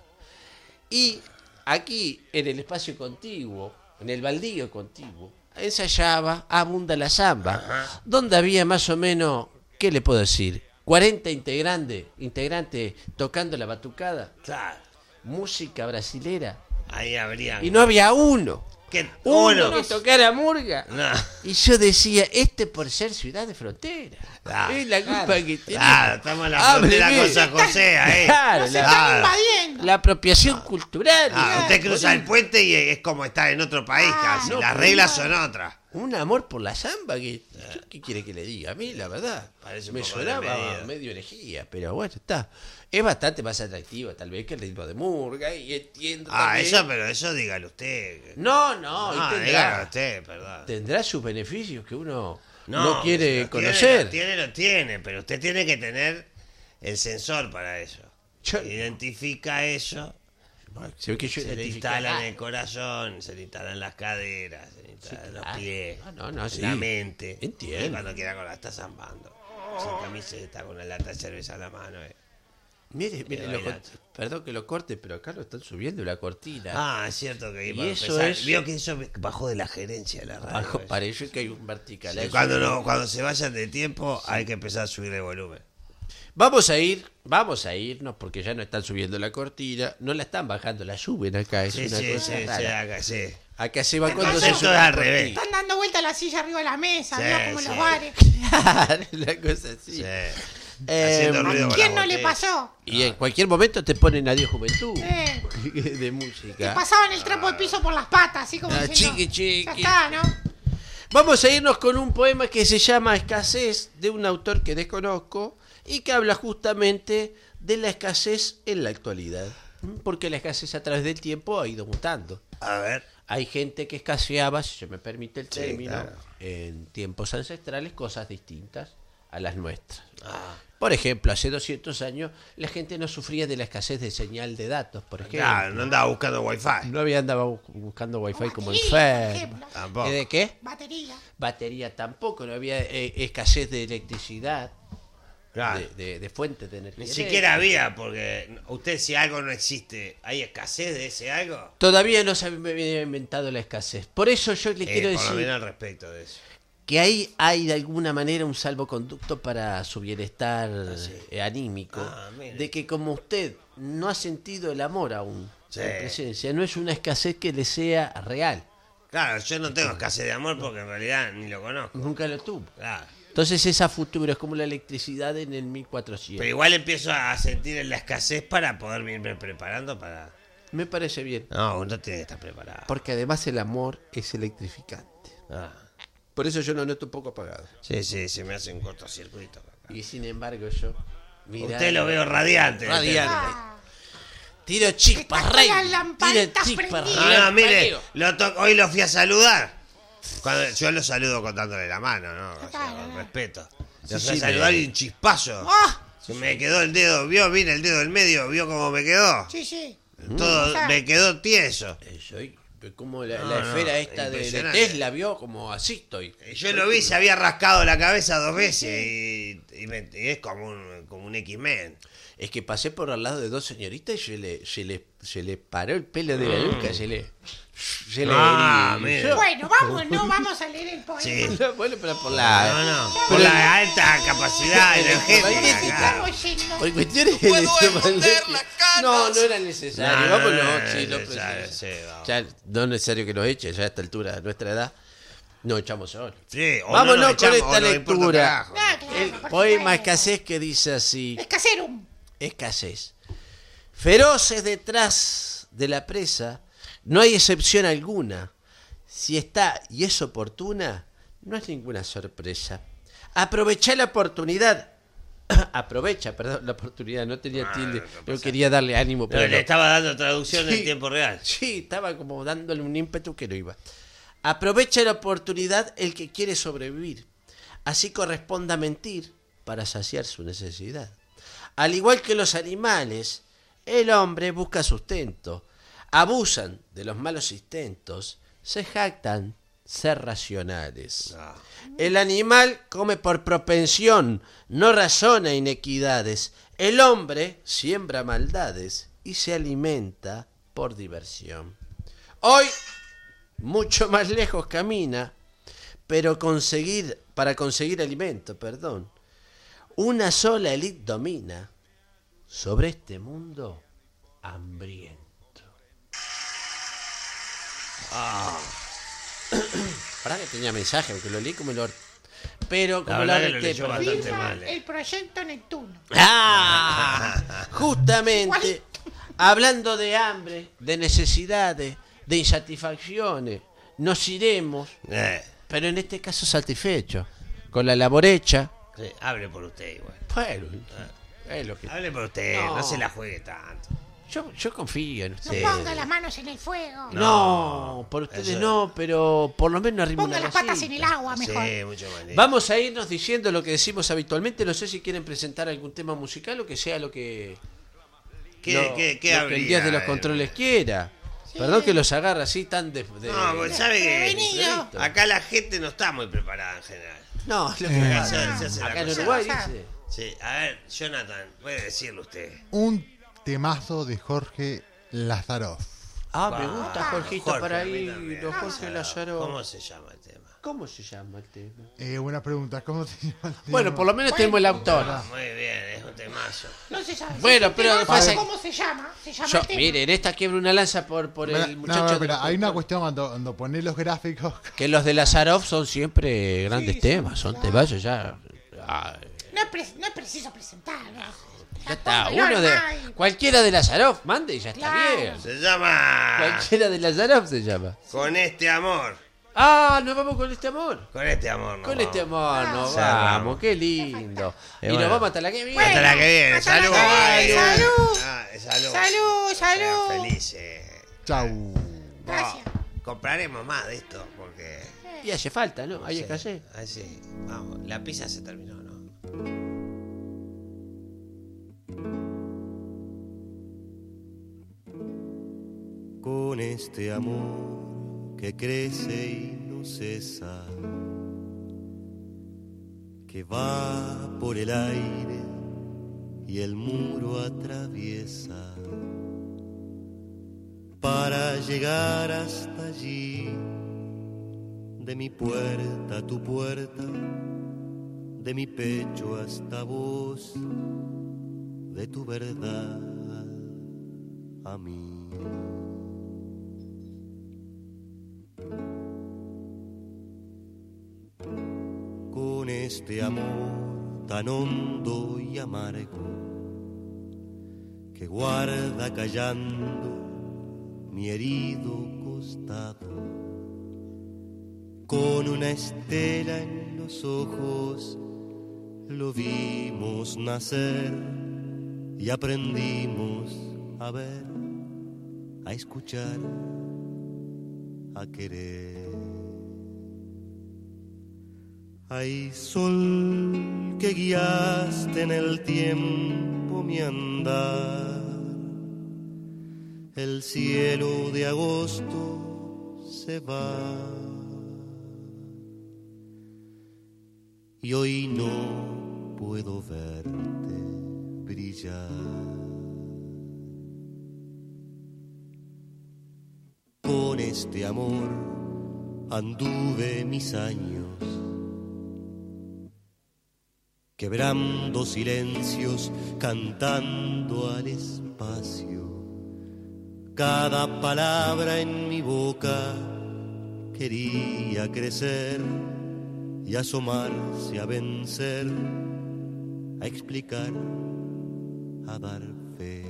Y aquí, en el espacio contiguo, en el baldío contiguo, ensayaba Abunda la Zamba, Ajá. donde había más o menos, ¿qué le puedo decir? cuarenta integrantes, integrantes tocando la batucada, Claro, música brasilera, ahí habría. y no había uno, ¿Qué? uno Uno. que tocara murga. No. Y yo decía, este por ser ciudad de frontera. Claro, es la culpa que tiene. Claro, estamos en la Hable frontera bien. con San José, ahí. Claro, Nos la, están Ah. invadiendo. la apropiación cultural. Ah, usted cruza el puente y es como estar en otro país Ah, casi. no, Las pero reglas no. son otras. Un amor por la samba que... ¿yo ¿Qué quiere que le diga? A mí, la verdad, Parece un me poco de sonaba medida. medio herejía, pero bueno, está. Es bastante más atractivo, tal vez, que el ritmo de murga, y entiendo Ah, también- eso, pero eso dígalo usted. No, no, y Ah, tendrá, dígalo usted, perdón. tendrá sus beneficios que uno no, quiere si lo conocer. Tiene, lo tiene, lo tiene, pero usted tiene que tener el sensor para eso. Yo- Identifica eso, Se ve que yo se le identificar- instala en el corazón, se le instalan las caderas, se le instalan Sí, los claro. pies, No, no, no, sí. la mente. Entiendo. Y cuando quiera con la está zambando. Sin camiseta, con una lata de cerveza en la mano. eh. Mire, mire, Eh, lo bailando. cort- perdón que lo corte, pero acá lo están subiendo la cortina. Ah, es cierto que iba Y a eso empezar. es- Vio que eso bajó de la gerencia de la radio. Abajo eso. parece que hay un vertical. Sí, Eso- cuando, no, cuando se vayan de tiempo hay que empezar a subir el volumen. Vamos a ir, vamos a irnos porque ya no están subiendo la cortina, no la están bajando, la suben acá, es Sí, una sí, cosa sí, sí, rara. acá, sí. Acá se va cuando Entonces se eso sube es la al revés. cortina. Están dando vuelta la silla arriba de la mesa, Sí, ¿no? Como en sí. los bares. Claro, la cosa así. Sí. Eh, Haciendo ruido con ¿Quién las no le botellas. pasó? Y en cualquier momento te ponen Adiós Juventud Eh. de Te música. pasaban el trapo de piso por las patas, así como Ah, diciendo, chiqui, chiqui. ya está, ¿no? Vamos a irnos con un poema que se llama Escasez, de un autor que desconozco y que habla justamente de la escasez en la actualidad. Porque la escasez a través del tiempo ha ido mutando. A ver. Hay gente que escaseaba, si se me permite el Sí, término, claro. en tiempos ancestrales, cosas distintas a las nuestras. Ah, Por ejemplo, hace doscientos años la gente no sufría de la escasez de señal de datos, por ejemplo. claro, no andaba buscando wifi. No había andado buscando wifi como Batería, enfermo. por ejemplo. Tampoco. ¿Eh, ¿De qué? Batería. Batería tampoco, no había eh, escasez de electricidad, Claro. de, de- de fuentes de energía. Ni siquiera eléctrica. había, porque usted si algo no existe, ¿hay escasez de ese algo? Todavía no se había inventado la escasez. Por eso yo le Eh, quiero por lo decir menos al respecto de eso. que ahí hay de alguna manera un salvoconducto para su bienestar sí. eh, anímico. Ah, mire. De que como usted no ha sentido el amor aún Sí. en presencia, no es una escasez que le sea real. Claro, yo no tengo escasez de amor porque en realidad ni lo conozco. Nunca lo tuvo. Claro. Entonces es a futuro, es como la electricidad en el mil cuatrocientos. Pero igual empiezo a sentir la escasez para poder irme preparando para... Me parece bien. No, uno tiene que estar preparado. Porque además el amor es electrificante. Ah, Por eso yo lo noto un poco apagado. sí, sí, se me hace un cortocircuito. Y sin embargo yo... mirá- Usted lo veo radiante. Radiante. Ah, Tiro chispas, Está con rey. las Tiro lamparitas chispas, prendidas. rey. No, no, mire, lo to- hoy lo fui a saludar. Cuando, yo lo saludo contándole la mano, ¿no? O sea, Claro. con respeto. Sí, Lo fui a sí, saludar pero- y un chispazo. ¡Ah! Se me quedó el dedo, vio, vine el dedo del medio, vio cómo me quedó. Sí, sí. Todo me quedó tieso. Eh, soy como la, No, la no, esfera esta de, de impresionante. Tesla, vio como así estoy. Yo lo vi, se había rascado la cabeza dos veces y, y me- y es como un, como un X-Men. Es que pasé por al lado de dos señoritas y se le, se le, se le paró el pelo de la nuca, se le... Se le Ah, erizó. mira. Bueno, vamos, no vamos a leer el poema. Sí. Bueno, pero por la... No, no, por Pero- la alta capacidad energética. claro. Estamos yendo. Por cuestiones electromagnéticas. No, no era necesario. No, no, Vámonos, no, no, sí, no, no, ya, precisa. sí, vamos. Ya no es necesario que nos echen, ya a esta altura de nuestra edad. Nos echamos solos. Sí, o Vámonos no nos con echamos, esta o nos importa un lectura. carajo. Ah, claro, El por poema supuesto. Escasez que dice así. Escaserum. Escasez. Feroces detrás de la presa, no hay excepción alguna. Si está y es oportuna, no es ninguna sorpresa. Aprovecha la oportunidad. Aprovecha, perdón, la oportunidad. No tenía Ah, tilde. no pasa Yo quería darle ánimo, No, pero le no. estaba dando traducción Sí. en tiempo real. Sí, estaba como dándole un ímpetu que no iba. Aprovecha la oportunidad el que quiere sobrevivir. Así corresponde a mentir para saciar su necesidad. Al igual que los animales, el hombre busca sustento. Abusan de los malos intentos, se jactan ser racionales. No. El animal come por propensión, no razona inequidades. El hombre siembra maldades y se alimenta por diversión. Hoy, mucho más lejos camina, pero conseguir, para conseguir alimento, perdón. Una sola élite domina sobre este mundo hambriento. Ah. Para que tenía mensaje, porque lo leí como el or... Pero como La la, verdad que lo reté, leyó perdí. bastante FIFA, mal, eh. el proyecto Neptuno. Ah, justamente, hablando de hambre, de necesidades, de insatisfacciones, nos iremos, Eh, pero en este caso satisfechos, con la labor hecha. sí, hable por usted igual. Bueno, es lo que... Hable por usted, no, No. se la juegue tanto. yo, yo confío en No ustedes. ponga las manos en el fuego. No, por ustedes eso- no, pero por lo menos arriba Ponga una las patas en el rosita. agua mejor. Sí, mucho más. Vamos a irnos diciendo lo que decimos habitualmente. No sé si quieren presentar algún tema musical o que sea lo que, ¿Qué, lo- qué, qué lo que el Dios de los habría? controles quiera. Perdón que los agarra así tan de... de- No, pues sabe que Prevenido. acá la gente no está muy preparada en general. No, lo que Eh, Acá pasa. se- se hace la Acá en cosa. Uruguay Cosa. dice... Sí, a ver, Jonathan, puede decirlo usted. Un temazo de Jorge Lazaroff. Ah, me Ah, gusta Jorgito Jorge, para a mí ahí, también. los Jorge Lázaro. ¿Cómo se llama el tema? ¿Cómo se llama el tema? Eh, buena pregunta, ¿cómo se llama el tema? Bueno, por lo menos tenemos el autor. Ah, muy bien, es un temazo. No se sabe. Bueno, Si pero te vas a pasa ver que- ¿Cómo se llama? Se llama Yo, el tema. mire, en esta quiebro una lanza por, por Mira, el no, muchacho. no, de espera, los hay una controles. cuestión cuando, cuando pones los gráficos. Que los de Lazarov son siempre grandes Sí, temas, son- son temas ya. Ah, No es, pre- no es preciso presentarlo. ya está, Póngalo uno de. nomás. Cualquiera de Lazarov, mande y ya está Claro. bien. Se llama Cualquiera de Lazarov se llama. Con este amor. Ah, nos vamos con este amor. Con este amor, no. Con este amor nos Cerramos. vamos, qué lindo. Y Y bueno. nos vamos hasta la que viene. Hasta la que viene. hasta la Salud. que viene, Ay, salud. ah, salud. Salud, salud. Sean felices. Chau. Gracias. Compraremos más de esto porque. Y hace falta, ¿no? Hay sí, escasez. ah, sí. Vamos, la pizza se terminó, ¿no? Con este amor que crece y no cesa, que va por el aire y el muro atraviesa, para llegar hasta allí, de mi puerta a tu puerta, de mi pecho hasta vos, de tu verdad a mí. Con este amor tan hondo y amargo que guarda callando mi herido costado, con una estela en los ojos lo vimos nacer y aprendimos a ver, a escuchar, a querer. Ay, sol que guiaste en el tiempo mi andar, el cielo de agosto se va y hoy no puedo verte brillar. Con este amor anduve mis años, quebrando silencios, cantando al espacio. Cada palabra en mi boca quería crecer y asomarse a vencer, a explicar, a dar fe.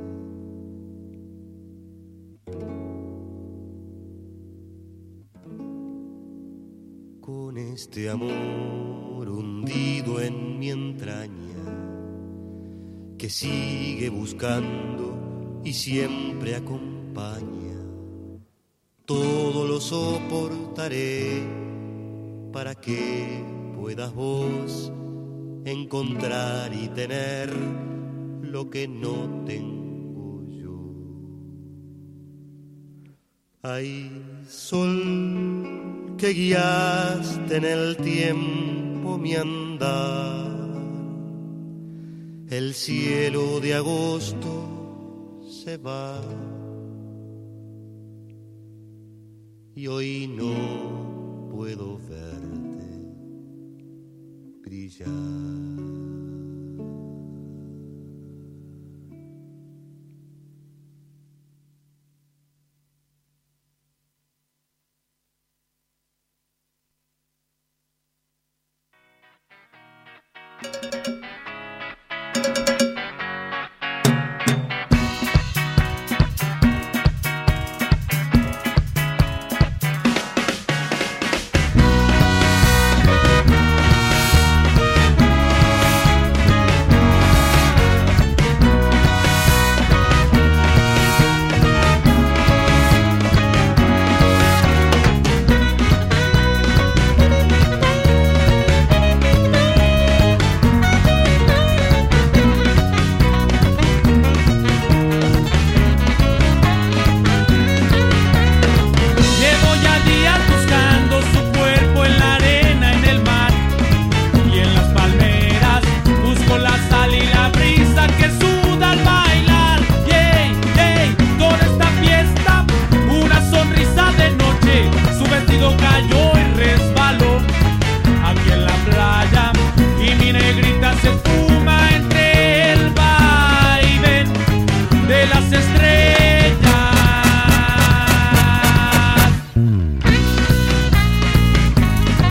Con este amor hundido en mi entraña, que sigue buscando y siempre acompaña, todo lo soportaré para que puedas vos encontrar y tener lo que no tengo yo. Ay, sol que guiaste en el tiempo mi andar. El cielo de agosto se va y hoy no puedo verte brillar.